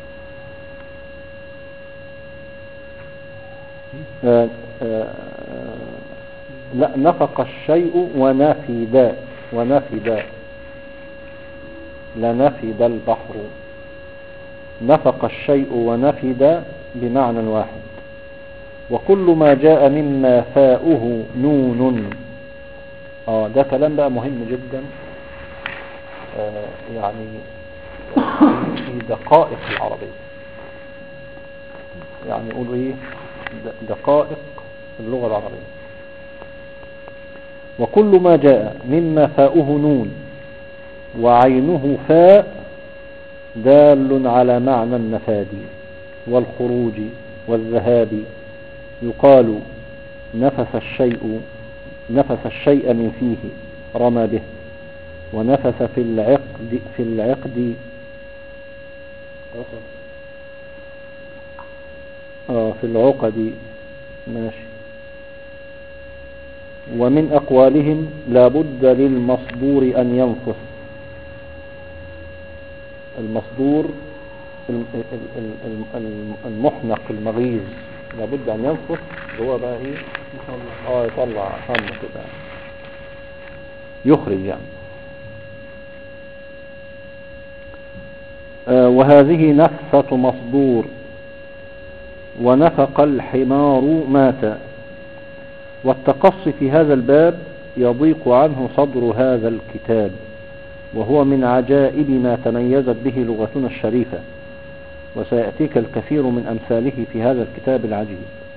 لا، نفق الشيء ونفد لنفد البحر. نفق الشيء ونفد بمعنى واحد. وكل ما جاء مما فاؤه نون. ده كلام بقى مهم جدا، يعني في دقائق العربية، يعني يقولوا ايه دقائق اللغة العربية. وكل ما جاء مما فاؤه نون وعينه فاء دال على معنى النفاد والخروج والذهاب. يقال نفث الشيء من فيه رمى به. ونفث في العقد في العقد. ماشي. ومن أقوالهم لا بد للمصدور أن ينفث. المصدور المحنق المغيظ لا بد أن ينفث، هو بقى ايه يطلع هم كده، يخرج يعني. وهذه نفثة مصدور. ونفق الحمار مات. والتقصي في هذا الباب يضيق عنه صدر هذا الكتاب، وهو من عجائب ما تميزت به لغتنا الشريفة، وسيأتيك الكثير من أمثاله في هذا الكتاب العجيب.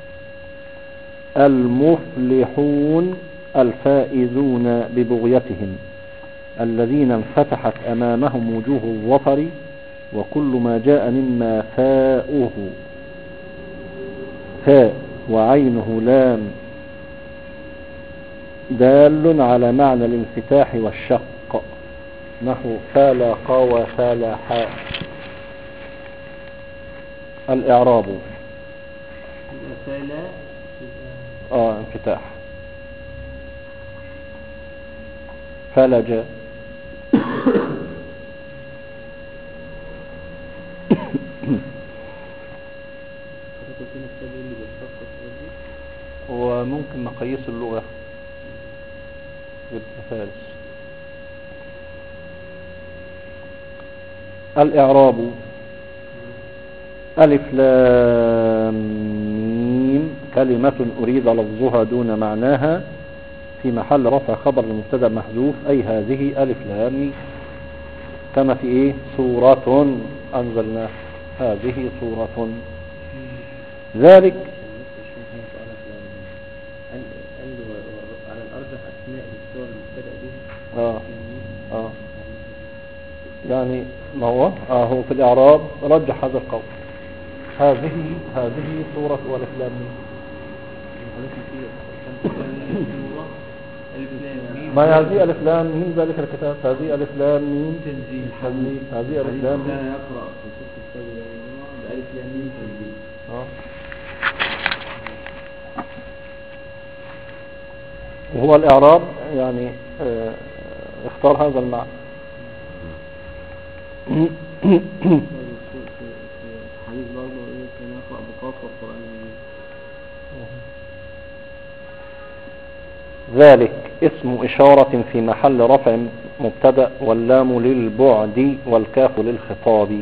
المفلحون: الفائزون ببغيتهم، الذين انفتحت أمامهم وجوه الظفر. وكل ما جاء مما فاؤه فاء وعينه لام دال على معنى الانفتاح والشق، نحو فالق وفالح. الإعراب: انفتاح. فلج. وممكن مقاييس اللغة بالفارس. الإعراب: ألف لام ميم كلمة أريد لفظها دون معناها، في محل رفع خبر المبتدا محذوف، أي هذه ألف لام ميم. كما في إيه سورة أنزلناها، هذه سورة. ذلك أسماء الصور المبتدأ بها اه اه يعني ما هو هو في الإعراب رجح هذا القول. هذه سورة ألف لام ميم. ما هذه ألف لام ميم ذلك الكتاب، هذه ألف لام ميم تنزيل هذه ألف لام ميم. كان يقرأ في سورة الفجر بألف لام ميم تنزيل. وهو الإعراب يعني اختار هذا المعنى. حديث برضه كان يقرأ بقاف والقرآن المجيد. ذلك اسم إشارة في محل رفع مبتدأ، واللام للبعد والكاف للخطاب.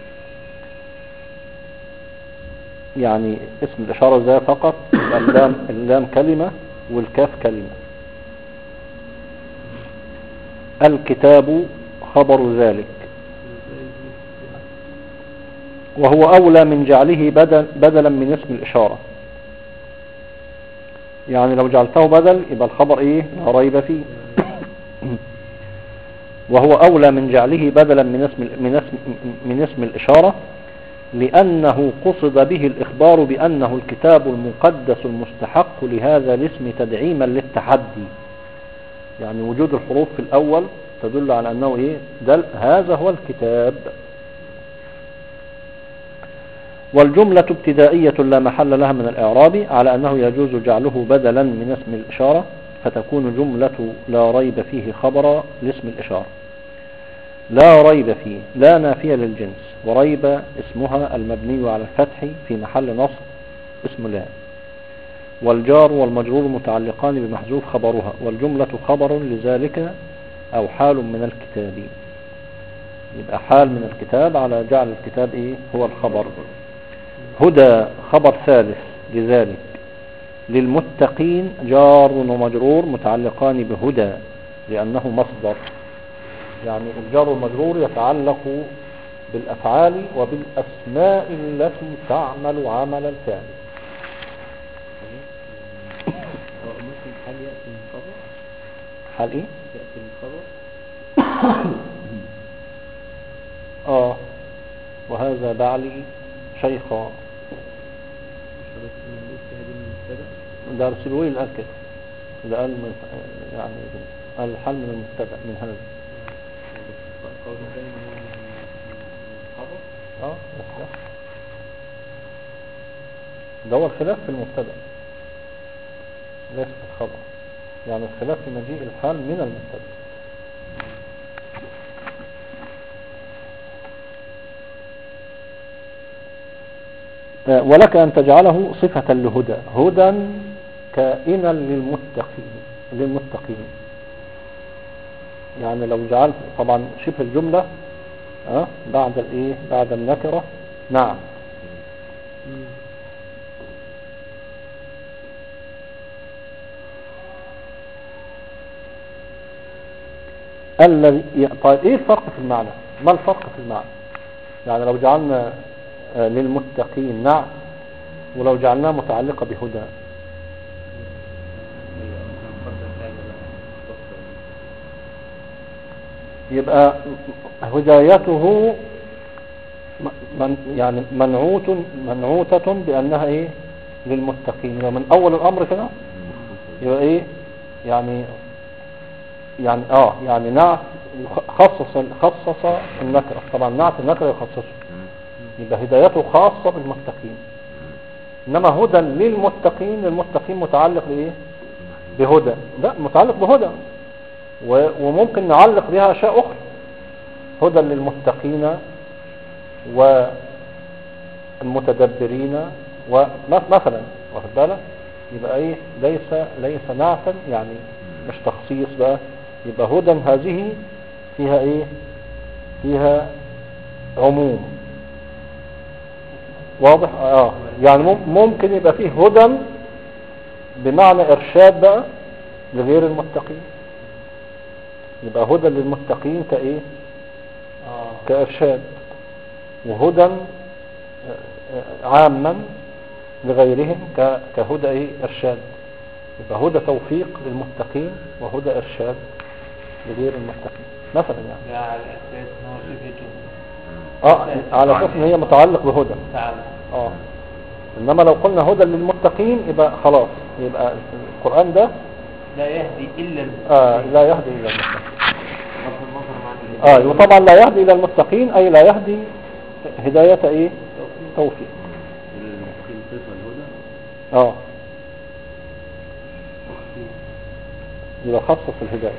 يعني اسم الإشارة ذا فقط، اللام كلمة والكاف كلمة. الكتاب خبر ذلك، وهو أولى من جعله بدلا من اسم الإشارة. يعني لو جعلته بدل يبقى الخبر ايه لا ريب فيه. وهو أولى من جعله بدلا من اسم الإشارة، لأنه قصد به الإخبار بأنه الكتاب المقدس المستحق لهذا الاسم تدعيما للتحدي. يعني وجود الحروف في الأول تدل على أنه إيه هذا هو الكتاب. والجملة ابتدائية لا محل لها من الإعراب، على أنه يجوز جعله بدلا من اسم الإشارة، فتكون جملة لا ريب فيه خبر لاسم الإشارة. لا ريب فيه لا نافية للجنس، وريب اسمها المبني على الفتح في محل نصب اسم لا. والجار والمجرور متعلقان بمحذوف خبرها، والجملة خبر لذلك أو حال من الكتاب. يبقى حال من الكتاب على جعل الكتاب إيه هو الخبر. هدى خبر ثالث لذلك. للمتقين جار ومجرور متعلقان بهدى لأنه مصدر. يعني الجار والمجرور يتعلق بالأفعال وبالأسماء التي تعمل عمل الفعل. ممكن حال يأتي من خبر. حال ايه يأتي من خبر. وهذا بعلي شيخا. ده رسلوه الآن كده، ده قال يعني الحل من المبتدأ من هذا. قول دائما من الخبر. بس ده هو الخلاف في المبتدأ ليس في الخبر. يعني الخلاف في مجيء الحال من المبتدأ. ولك أن تجعله صفة لهدى، هدى كائنا للمتقين. يعني لو جعلت طبعا شبه الجملة بعد الايه بعد النكرة. نعم. طيب ايه الفرق في المعنى؟ ما الفرق في المعنى؟ يعني لو جعلنا للمتقين نعم، ولو جعلناها متعلقة بهدى. يبقى هدايته يعني منعوتة بأنها ايه للمتقين. يبقى من اول الامر كده يبقى ايه يعني نعت خصص النكرة. طبعا نعت النكرة يخصصه، يبقى هدايته خاصة بالمتقين. انما هدى للمتقين متعلق بايه بهدى. لا متعلق بهدى، وممكن نعلق بها اشياء اخرى. هدى للمتقين والمتدبرين ومثلا واخد بالك. يبقى ايه ليس نعتا، يعني مش تخصيص بقى. يبقى هدى هذه فيها ايه فيها عموم واضح. يعني ممكن يبقى فيه هدى بمعنى ارشاد بقى لغير المتقين. يبقى هدى للمتقين كايه كارشاد، وهدى عاما لغيرهم كهدى ايه ارشاد. يبقى هدى توفيق للمتقين وهدى إرشاد لغير المتقين مثلا يعني. لا على أساس إنه صفته. على أساس إن هي متعلق بهدى. إنما لو قلنا هدى للمتقين يبقى خلاص، يبقى القرآن ده لا يهدي إلا المتقين. لا يهدي إلى المتقين. وطبعا لا يهدي إلى المتقين أي لا يهدي هداية إيه؟ توفيق. المتقين صفة الهدى. يبقى خصص الهداية.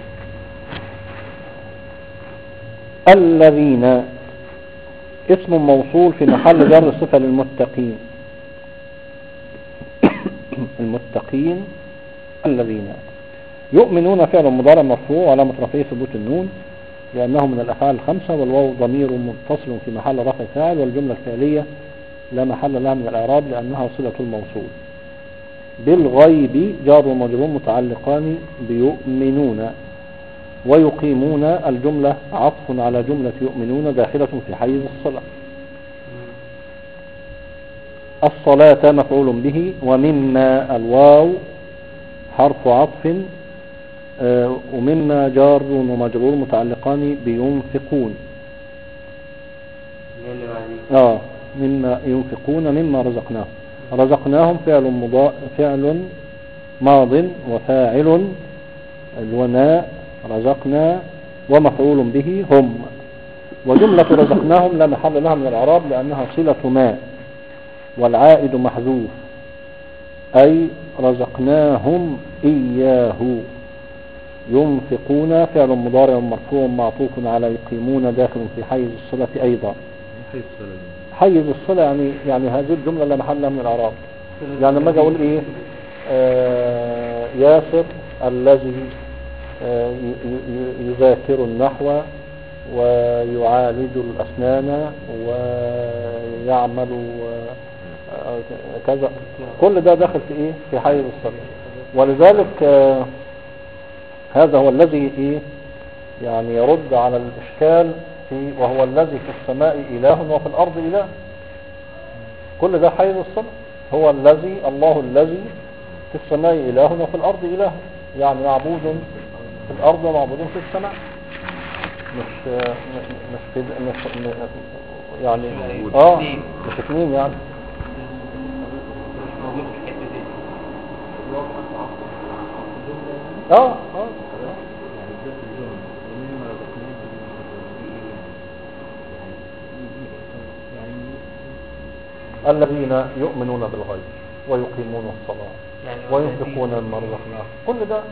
الذين اسم موصول في محل جر صفة للمتقين. المتقين الذين يؤمنون فعل مضارع مرفوع علامة رفعه ثبوت النون لأنه من الأفعال الخمسة، والواو ضمير متصل في محل رفع فاعل، والجملة الفعلية لا محل لها من الإعراب لأنها صلة الموصول. بالغيب جار ومجرور متعلقان بيؤمنون، ويقيمون الجملة عطف على جملة يؤمنون داخلة في حيز الصلة. الصلاة مفعول به، ومما الواو حرف عطف، ومما جار ومجرور متعلقان بينفقون. مما ينفقون مما رزقناهم. رزقناهم فعل ماض وفاعل الوناء رزقنا ومفعول به هم، وجملة رزقناهم لا محل لها من الإعراب لأنها صلة ما، والعائد محذوف أي رزقناهم إياه. ينفقون فعل مضارع مرفوع معطوف على يقيمون داخل في حيز الصلة أيضا. حيز الصلة يعني هذه الجملة لا محل لها من الإعراب. يعني لما أجي أقول إيه ياسر الذي يذاكر النحو ويعالج الأسنان ويعمل كذا، كل ده داخل في إيه؟ في حيز الصلة. ولذلك هذا هو الذي يعني يرد على الإشكال في وهو الذي في السماء إله وفي الأرض إله. كل ده حيز الصلة. هو الذي الله الذي في السماء إله وفي الأرض إله، يعني معبود في الأرض ومعبود في السماء. مش يعني مش اثنين يعني. الذين يؤمنون بالغيب ويقيمون الصلاة وينفقون مما رزقناهم، كل ده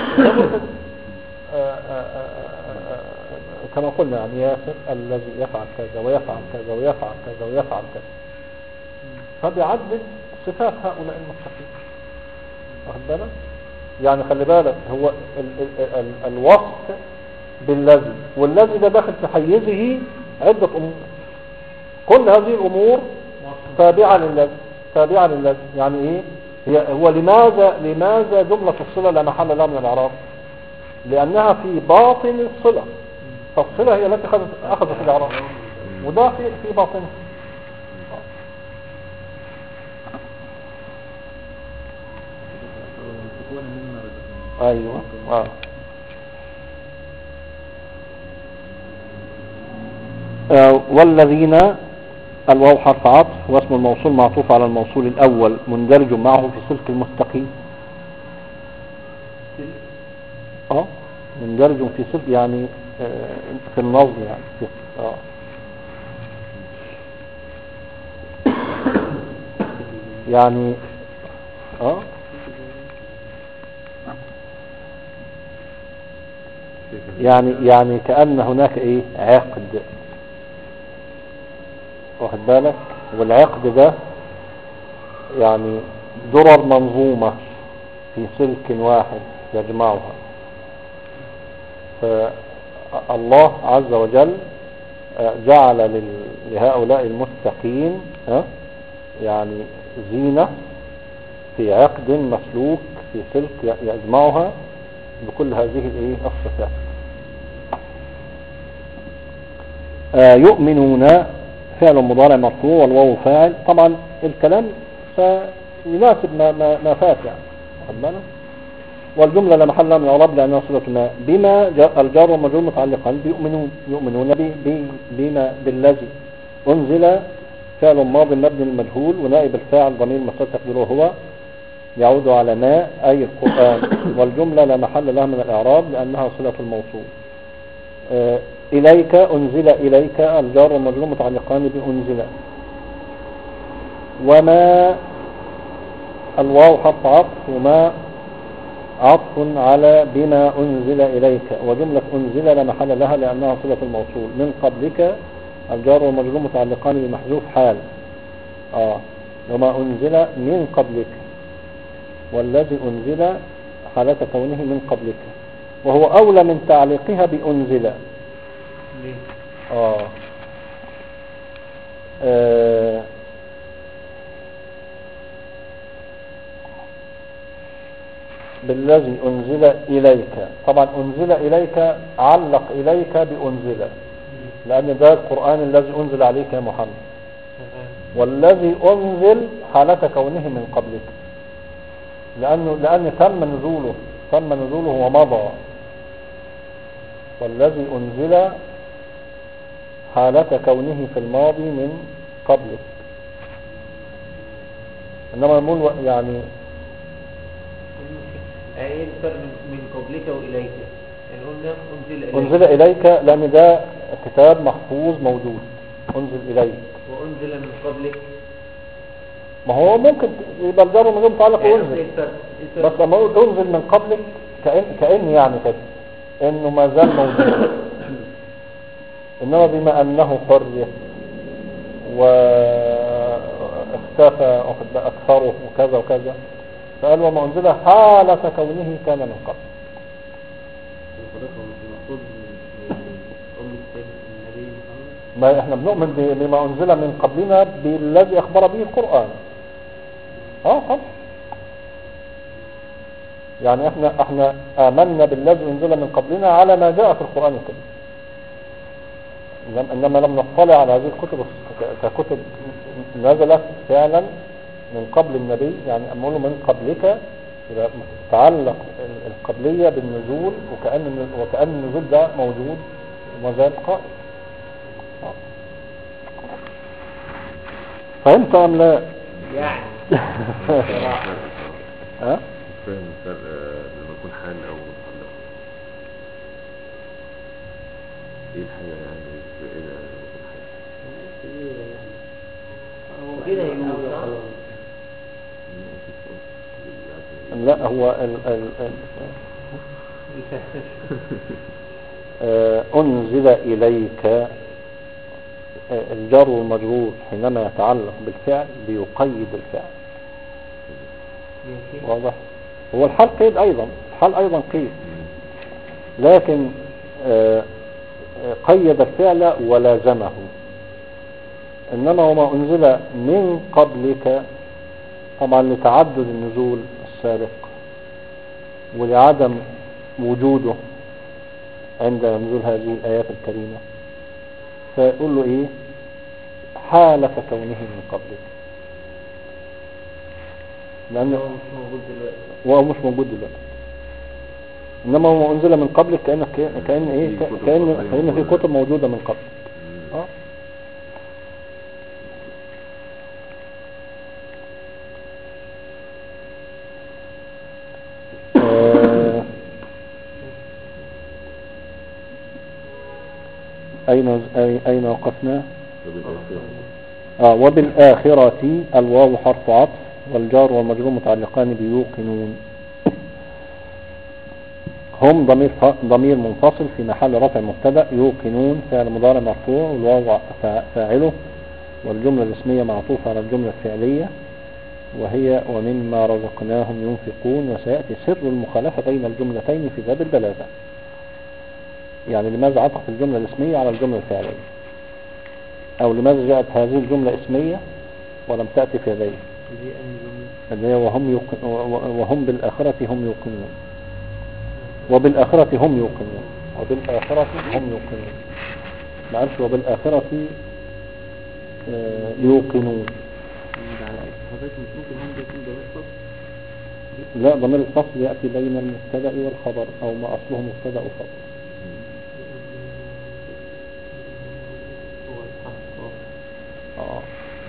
كما قلنا يعني ياسر الذي يفعل كذا ويفعل كذا ويفعل كذا ويفعل كذا، فبيعدد صفات هؤلاء المتقين. واخد بالك؟ يعني خلي بالك هو الوصف بالذي، والذي ده داخل في حيزه عدة أمور، كل هذه الأمور تابعة للذي. يعني ايه هو لماذا جملة الصلة لا محل لها من الإعراب؟ لأنها في باطن الصلة، فالصلة هي التي أخذت الإعراب، وده في باطنها. أيوة. والذين الواو حرف عطف، واسم الموصول معطوف على الموصول الأول مندرج معه في سلك المستقيم. مندرج في سلك يعني في النظم يعني في يعني كأن هناك عقد، واخد بالك؟ والعقد ده يعني درر منظومة في سلك واحد يجمعها. فالله عز وجل جعل لهؤلاء المتقين يعني زينة في عقد مسلوك في سلك يجمعها بكل هذه الصفات. يؤمنون فعل مضارع مرفوع والواو فاعل. طبعا الكلام سيناسب ما فات يعني، واخد بالك؟ والجملة لا محل لها من الإعراب لأنها صلة ما. بما الجار والمجرور متعلقان بيؤمنون، يؤمنون بما بالذي أنزل فعل ماض مبني للمجهول، ونائب الفاعل ضمير مستتر تقديره هو يعود على ما أي القرآن. والجملة لا محل لها من الإعراب لأنها صلة الموصول. إليك أنزل إليك الجار والمجرور متعلقان بأنزل. وما الواو حرف عطف، وما عطف على بما أنزل إليك. وجملة أنزل لا محل لها لأنها صلة الموصول. من قبلك الجار والمجرور متعلقان بمحذوف حال. وما أنزل من قبلك، والذي أنزل حالة كونه من قبلك، وهو أولى من تعليقها بأنزل. بالذي أنزل إليك. طبعا أنزل إليك علق إليك بأنزل، لأن ده القرآن الذي أنزل عليك يا محمد. والذي أنزل حالة كونه من قبلك، لأن تم نزوله ومضى. والذي أنزل حالة كونه في الماضي من قبلك. إنما نقول يعني ايه الفرق من قبلك وإليك؟ يعني قلنا أنزل إليك لأن ده كتاب محفوظ موجود، أنزل إليك. وأنزل من قبلك، ما هو ممكن يبقى الجار والمجرور متعلق وأنزل، بس لما أقول أنزل من قبلك كأن يعني كده إنه ما زال موجود. إنما بما أنه حرية واختفى أكثره وكذا وكذا، فقال وما أنزل حالة كونه كان من قبل. ما احنا بنؤمن بما أنزل من قبلنا بالذي أخبر به القرآن. يعني احنا آمنا بالذي أنزل من قبلنا على ما جاء في القرآن الكريم، إنما لم نطلع على هذه الكتب ككتب نزلت فعلا من قبل النبي. يعني أقول من قبلك يبقى تعلق القبلية بالنزول، وكأن النزول ده موجود وما زال قائم. فهمت أم لا؟ يعني فاهم الفرق لما يكون حال أو متعلق. ايه الحاجة يعني ايه ده لما يكون حال؟ كده يقول لا هو أنزل إليك الجار والمجرور حينما يتعلق بالفعل بيقيد الفعل. واضح؟ هو الحال قيد أيضا، الحال أيضا قيد، لكن قيد الفعل ولازمه. إنما وما أنزل من قبلك طبعا لتعدد النزول السابق ولعدم وجوده عند نزول هذه الآيات الكريمة، فيقول له إيه؟ حالة كونه من قبلك، لأنه هو مش موجود دلوقتي. إنما هو أنزل من قبلك كأن في كتب موجودة من قبل. أين وقفنا؟ وبالآخرة الواو حرف عطف، والجار والمجرور متعلقان بيوقنون. هم ضمير منفصل في محل رفع مبتدا. يوقنون فعل مضارع مرفوع والواو فاعله، والجملة الاسمية معطوفة على الجملة الفعلية وهي ومما رزقناهم ينفقون. وسيأتي سر المخالفة بين الجملتين في باب البلاغة. يعني لماذا عطف الجملة الاسمية على الجملة الفعلية، او لماذا جاءت هذه الجملة اسمية ولم تأتي فعلية؟ اللي هي وهم بالآخرة هم يوقنون. وبالآخرة هم يوقنون، وبالآخرة هم يوقنون، ما قالش وبالآخرة يوقنون. لا، ضمير الفصل يأتي بين المبتدأ والخبر أو ما أصله مبتدأ وخبر. هو الحق آه.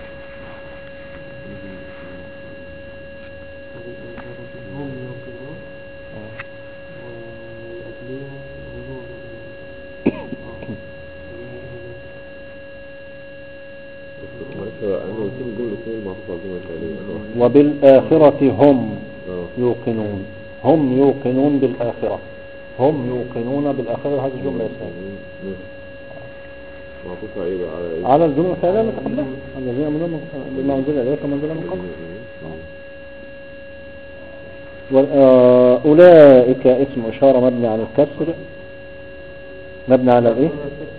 هم يوقنون آه. والأجلية يؤمنون وبالآخرة هم يوقنون. هم يوقنون بالآخرة. هم يوقنون بالآخرة. هذه الجملة اسمها معطوفة ايه بقى على الجملة الفعلية المتقبلة الذين يؤمنون بما أنزل إليك وما أنزل من قبل. أولئك اسم إشارة مبني على الكسر، مبني على إيه؟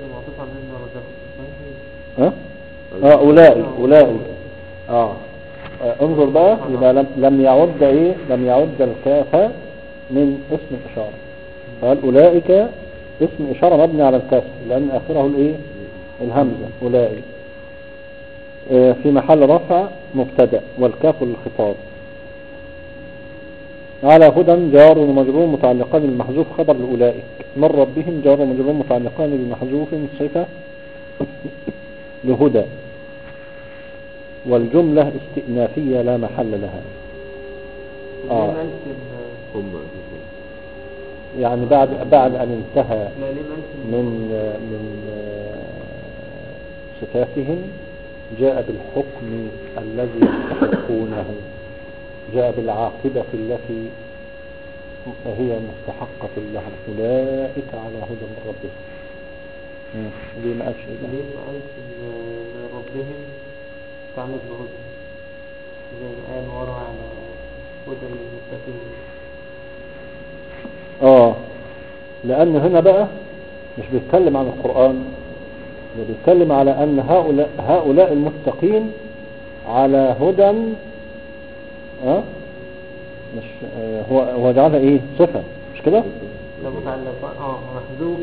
أولئك انظر بقى، يبقى لم يعد إيه؟ لم يعد الكاف من اسم الإشارة. قال أولئك اسم إشارة مبني على الكسر لأن آخره الإيه؟ الهمزة. أولئك في محل رفع مبتدأ والكاف الخطاب. على هدى جار ومجرور متعلقان بالمحذوف خبر لأولئك. من ربهم جار ومجرور متعلقان بالمحذوف صفة لهدى، والجملة استئنافية لا محل لها. يعني بعد أن انتهى من صفاتهم جاء بالحكم الذي يستحقونه، جاء بالعاقبة التي هي مستحقة لهم. أولئك على هدى من ربهم. ليه ما قالش إيه؟ ليه ما قالش من ربهم تعمل بهدى زي ما قال ورا على هدى للمتقين؟ لأن هنا بقى مش بيتكلم عن القرآن، ده بيتكلم على أن هؤلاء المتقين على هدى. مش هو جعلها ايه؟ صفة، مش كده؟ ده متعلق محذوف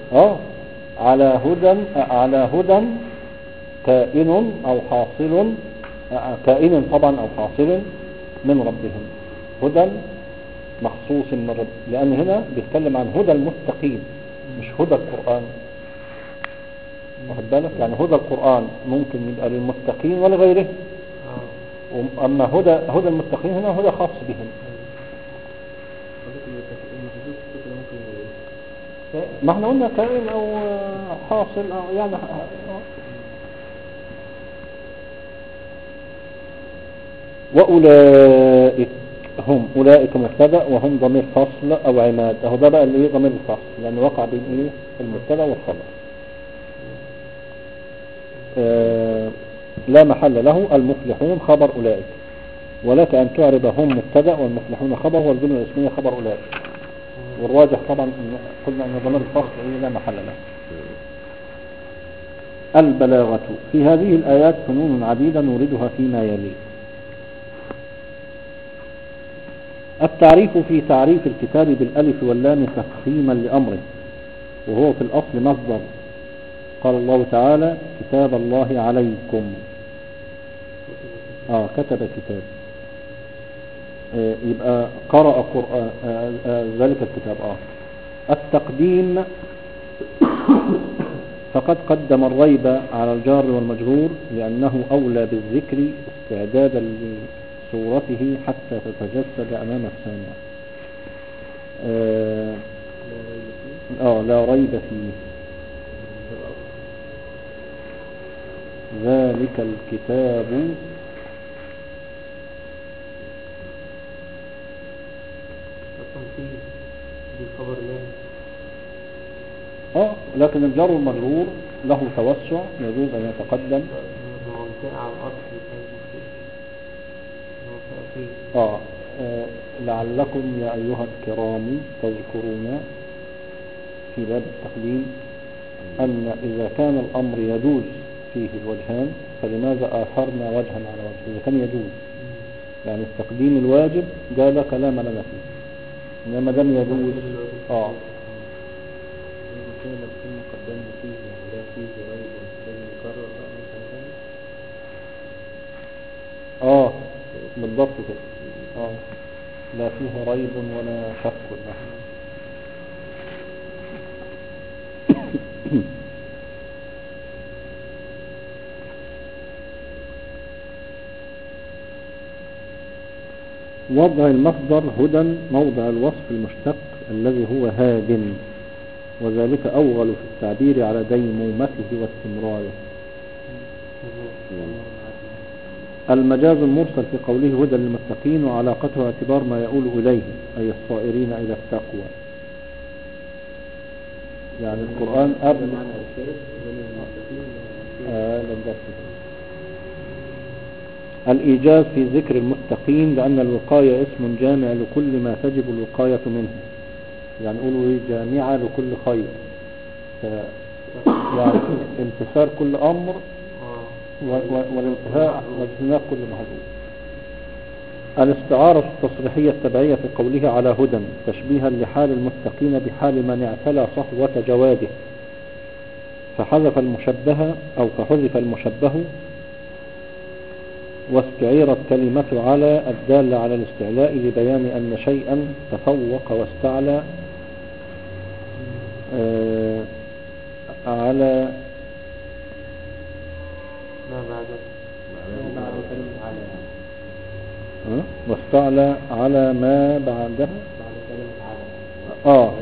على هدى كائن او حاصل، كائن طبعا او حاصل من ربهم. هدى مخصوص من رب، لان هنا بيتكلم عن هدى المتقين مش هدى القرآن. واخد بالك؟ يعني هدى القرآن ممكن يبقى للمتقين ولغيره، اما هدى المتقين هنا هدى خاص بهم. ما احنا قلنا كائن او حاصل او يعني واولئك هم. اولئك مبتدا وهم ضمير فصل او عماد. اهو ده بقى اللي ايه؟ ضمير الفصل لانه وقع بين ايه؟ المبتدا والخبر. لا محل له. المفلحون خبر أولئك، ولك أن تعرب هم مبتدا والمفلحون خبر والجملة الاسمية خبر أولئك. والراجح طبعا قلنا أن ضمير الفصل لا محل له. البلاغة. في هذه الآيات فنون عديدة نوردها فيما يلي. التعريف في تعريف الكتاب بالألف واللام تفخيما لأمره، وهو في الأصل مصدر. قال الله تعالى كتاب الله عليكم. كتب كتاب، يبقى قرأ قرآن ذلك الكتاب. التقديم فقد قدم الريب على الجار والمجرور لأنه أولى بالذكر استعدادا لصورته حتى تتجسد أمام السامع. لا ريب فيه. ذلك الكتاب لكن الجار والمجرور له توسع يجوز أن يتقدم. لعلكم يا أيها الكرام تذكرون في باب التقديم أن إذا كان الأمر يجوز فيه الوجهان فلماذا آثرنا وجها على وجه؟ إذا كان يجوز يعني التقديم الواجب ده لا كلام لنا فيه، إنما دام يجوز لو كنا قدمنا فيه لا فيه ريب لازم نكرر بالضبط كده. لا فيه ريب ولا شك له. وضع المصدر هدى موضع الوصف المشتق الذي هو هاد، وذلك أوغل في التعبير على ديمومته واستمراره. المجاز المرسل في قوله هدى للمتقين وعلاقته اعتبار ما يؤول إليه أي الصائرين إلى التقوى. يعني القرآن قبل الإيجاز في ذكر المتقين لأن الوقاية اسم جامع لكل ما تجب الوقاية منه، يعني قولوا جامعة لكل خير، يعني امتثال كل أمر والانتهاء واجتناب كل محظور. الاستعارة التصريحية التبعية في قوله على هدى تشبيها لحال المتقين بحال من اعتلى صهوة جواده، فحذف المشبه أو فحذف المشبه، واستعيرت كلمة على الدالة على الاستعلاء لبيان أن شيئا تفوق واستعلى على ما بعده واستعلى على ما بعدها بعد كلمة على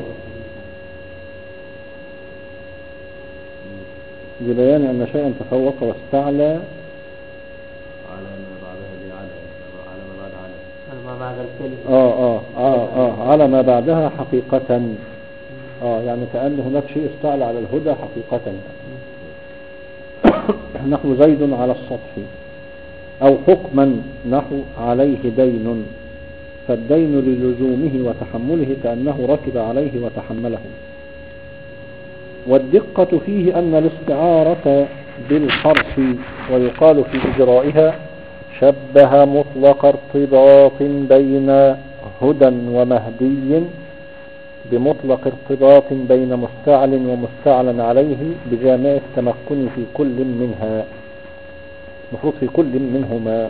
لبيان أن شيئا تفوق واستعلى على ما بعدها دي على ما بعد على ما بعد الكلمة على ما بعدها حقيقة. يعني كأن هناك شيء استعلى على الهدى حقيقة. نحو زيد على السطح، أو حكما نحو عليه دين، فالدين للزومه وتحمله كأنه ركب عليه وتحمله. والدقة فيه أن الاستعارة بالحرف ويقال في إجرائها شبه مطلق ارتباط بين هدى ومهدي بمطلق ارتباط بين مستعل ومستعلن عليه بجامع التمكن في كل منها، المفروض في كل منهما،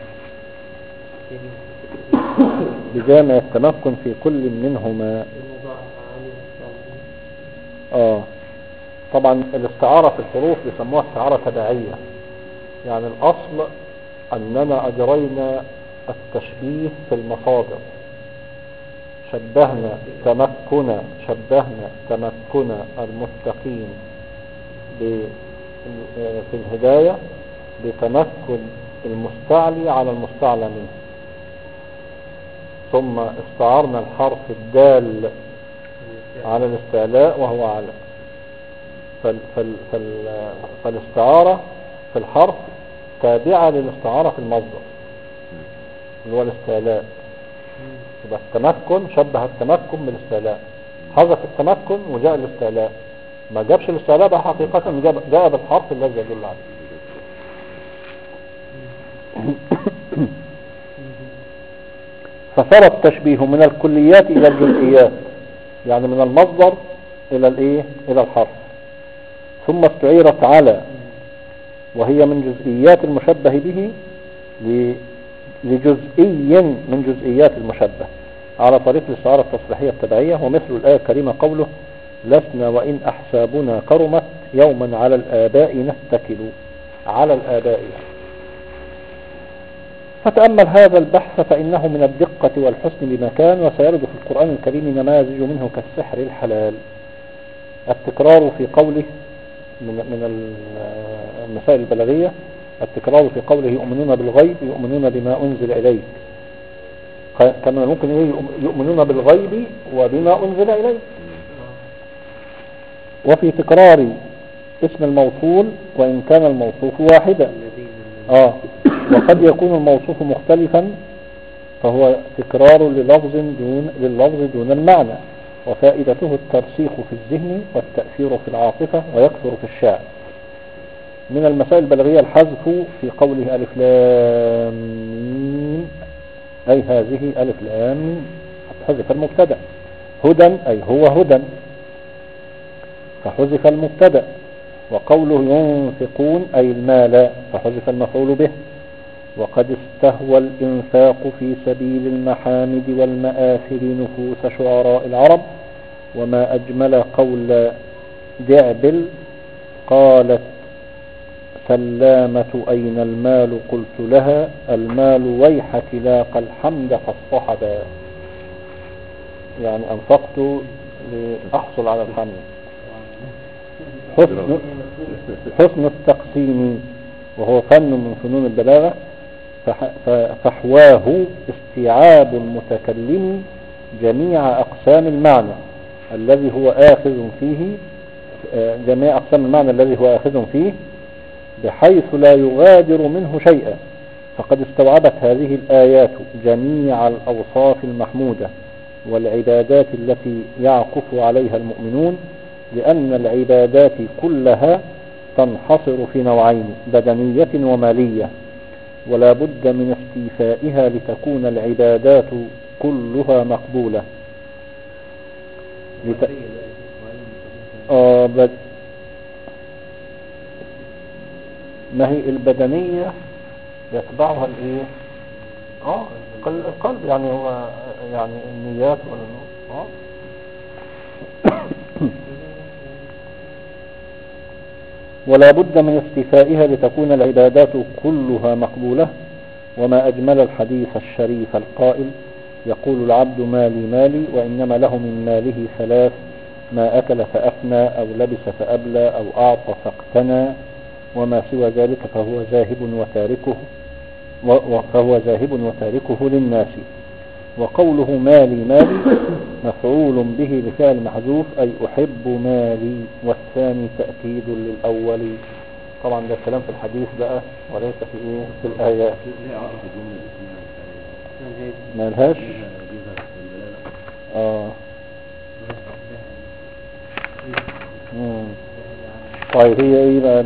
بجامع التمكن في كل منهما. طبعا الاستعارة في الحروف بيسموها استعارة تبعية، يعني الأصل أننا أجرينا التشبيه في المصادر، شبهنا تمكن المتقين في الهداية بتمكن المستعلي على المستعلى منه، ثم استعارنا الحرف الدال على الاستعلاء وهو على. فالاستعارة في الحرف تابعة للاستعارة في المصدر اللي هو الاستعلاء. يبقى التمكن شبه التمكن بالاستعلاء، حذف التمكن وجاء الاستعلاء، ما جابش الاستعلاء بقى حقيقة، جاء بالحرف الذي يدل عليه. فصار التشبيه من الكليات إلى الجزئيات، يعني من المصدر إلى الحرف. ثم استعيرت على وهي من جزئيات المشبه به لجزئي من جزئيات المشبه على طريق الاستعارة التصريحية التبعية. ومثل الآية الكريمة قوله لسنا وإن أحسابنا كرمت يوما على الآباء نتكل، على الآباء. فتأمل هذا البحث فإنه من الدقة والحسن بمكان، وسيرد في القرآن الكريم نماذج منه كالسحر الحلال. التكرار في قوله من المسائل البلاغية، التكرار في قوله يؤمنون بالغيب يؤمنون بما أنزل إليك، كما ممكن يؤمنون بالغيب وبما أنزل إليك. وفي تكرار اسم الموصول وإن كان الموصوف واحدا، وقد يكون الموصوف مختلفا فهو تكرار لللفظ دون المعنى، وفائدته الترسيخ في الذهن والتأثير في العاطفة ويكثر في الشعر. من المسائل البلاغية الحذف في قوله ألف لام ميم، أي هذه ألف لام ميم، حذف المبتدأ. هدى أي هو هدى، فحذف المبتدأ. وقوله ينفقون أي المال، فحذف المفعول به. وقد استهوى الإنفاق في سبيل المحامد والمآثر نفوس شعراء العرب. وما أجمل قول دعبل قالت سلامة أين المال قلت لها المال ويحك لاقى الحمد فاصطحبا، يعني أنفقت لأحصل على الحمد. حسن التقسيم وهو فن من فنون البلاغة، فحواه استيعاب المتكلم جميع أقسام المعنى الذي هو آخذ فيه جميع أقسام المعنى الذي هو آخذ فيه بحيث لا يغادر منه شيئا. فقد استوعبت هذه الآيات جميع الأوصاف المحمودة والعبادات التي يعكف عليها المؤمنون، لأن العبادات كلها تنحصر في نوعين: بدنية ومالية، ولا بد من استيفائها لتكون العبادات كلها مقبولة. ما هي البدنية يتبعها الايه؟ القلب، يعني هو يعني النيات ولا بد من استيفائها لتكون العبادات كلها مقبولة. وما أجمل الحديث الشريف القائل: يقول العبد مالي مالي، وإنما له من ماله ثلاث: ما أكل فأفنى، أو لبس فأبلى، أو أعطى فاقتنى، وما سوى ذلك فهو ذاهب وتاركه للناس. وقوله مالي مالي مفعول به لفعل محذوف، أي أحب مالي، والثاني تأكيد للأول. طبعا ده كلام في الحديث بقى وليس في ايه في الآيات. ليه عرف الجملة الاسمية ما لهاش طيب هي ايه بقى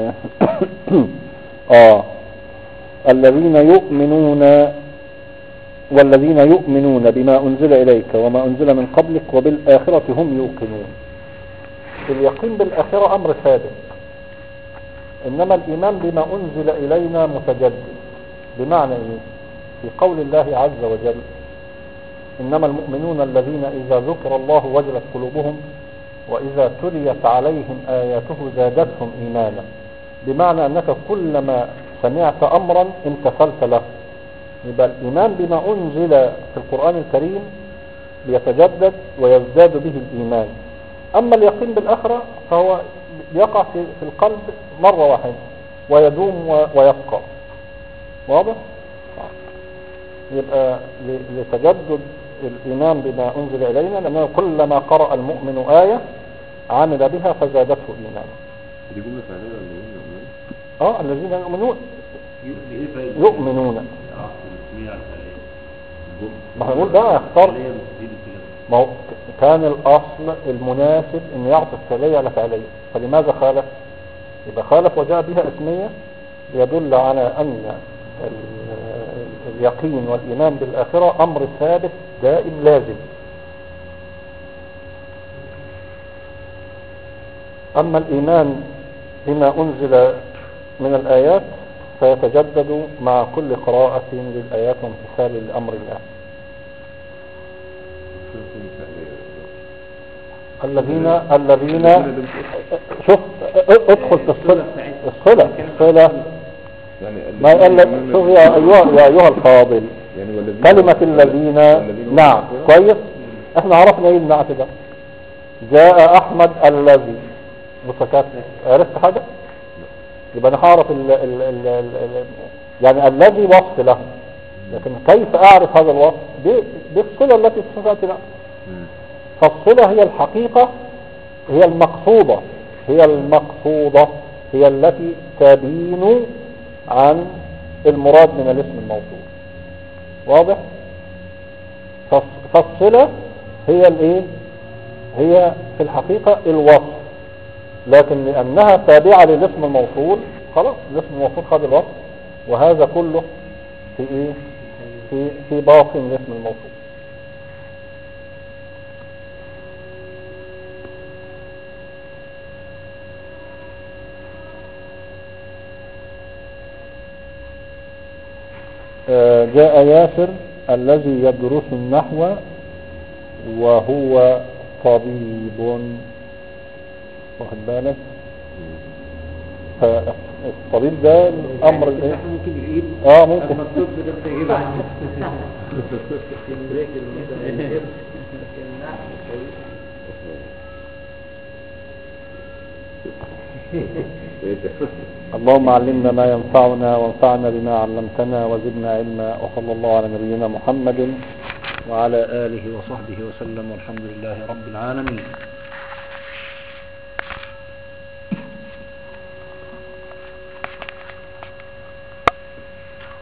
والذين يؤمنون بما أنزل إليك وما أنزل من قبلك وبالآخرة هم يوقنون. اليقين بالآخرة أمر ثابت، إنما الإيمان بما أنزل إلينا متجدد. بمعنى إيه؟ في قول الله عز وجل: إنما المؤمنون الذين إذا ذكر الله وجلت قلوبهم وإذا تليت عليهم آياته زادتهم إيمانا. بمعنى أنك كلما سمعت أمرا امتثلت له. يبقى الإيمان بما أنزل في القرآن الكريم بيتجدد ويزداد به الإيمان. أما اليقين بالآخرة فهو يقع في القلب مرة واحدة ويدوم ويبقى. واضح؟ يبقى لتجدد الإيمان بما أنزل إلينا، لأنه كلما قرأ المؤمن آية عمل بها فزادته إيمانا. دي جملة فعلية ولا ايه؟ الذين يؤمنون يؤمنون. ما هنقول بقى يختار. ما هو كان الأصل المناسب أن يعطي الفعلية على فعلية، فلماذا خالف؟ يبقى خالف وجاء بها اسمية يدل على أن اليقين والإيمان بالآخرة أمر ثابت دائم لازم. أما الإيمان بما أنزل من الآيات فيتجدد مع كل قراءة للآيات وامتثال لأمر الله. الذين شوف ادخل في الصلة ما قال لك. شوف يا أيها الفاضل، كلمة الذين نعم كويس. احنا عرفنا ايه النعت ده. جاء أحمد الذي متكاتف. عرفت حاجة؟ يبقى انا هعرف يعني الذي وصف له، لكن كيف اعرف هذا الوصف؟ بالصلة التي استطعت لها. فالصلة هي الحقيقة، هي المقصودة، هي التي تبين عن المراد من الاسم الموصول. واضح؟ فالصلة هي الايه؟ هي في الحقيقة الوصف، لكن لأنها تابعة للاسم الموصول خلاص الاسم الموصول خد الوصف، وهذا كله في ايه؟ في باطن الاسم الموصول. جاء ياسر الذي يدرس النحو وهو طبيب، واخد بالك؟ فالطبيب ده الامر الايه؟ ممكن يجيب ممكن. المكتوب ده تجيب عنه اللهم علمنا ما ينفعنا وانفعنا بما علمتنا وزدنا علما، وصلى الله على نبينا محمد وعلى آله وصحبه وسلم، والحمد لله رب العالمين.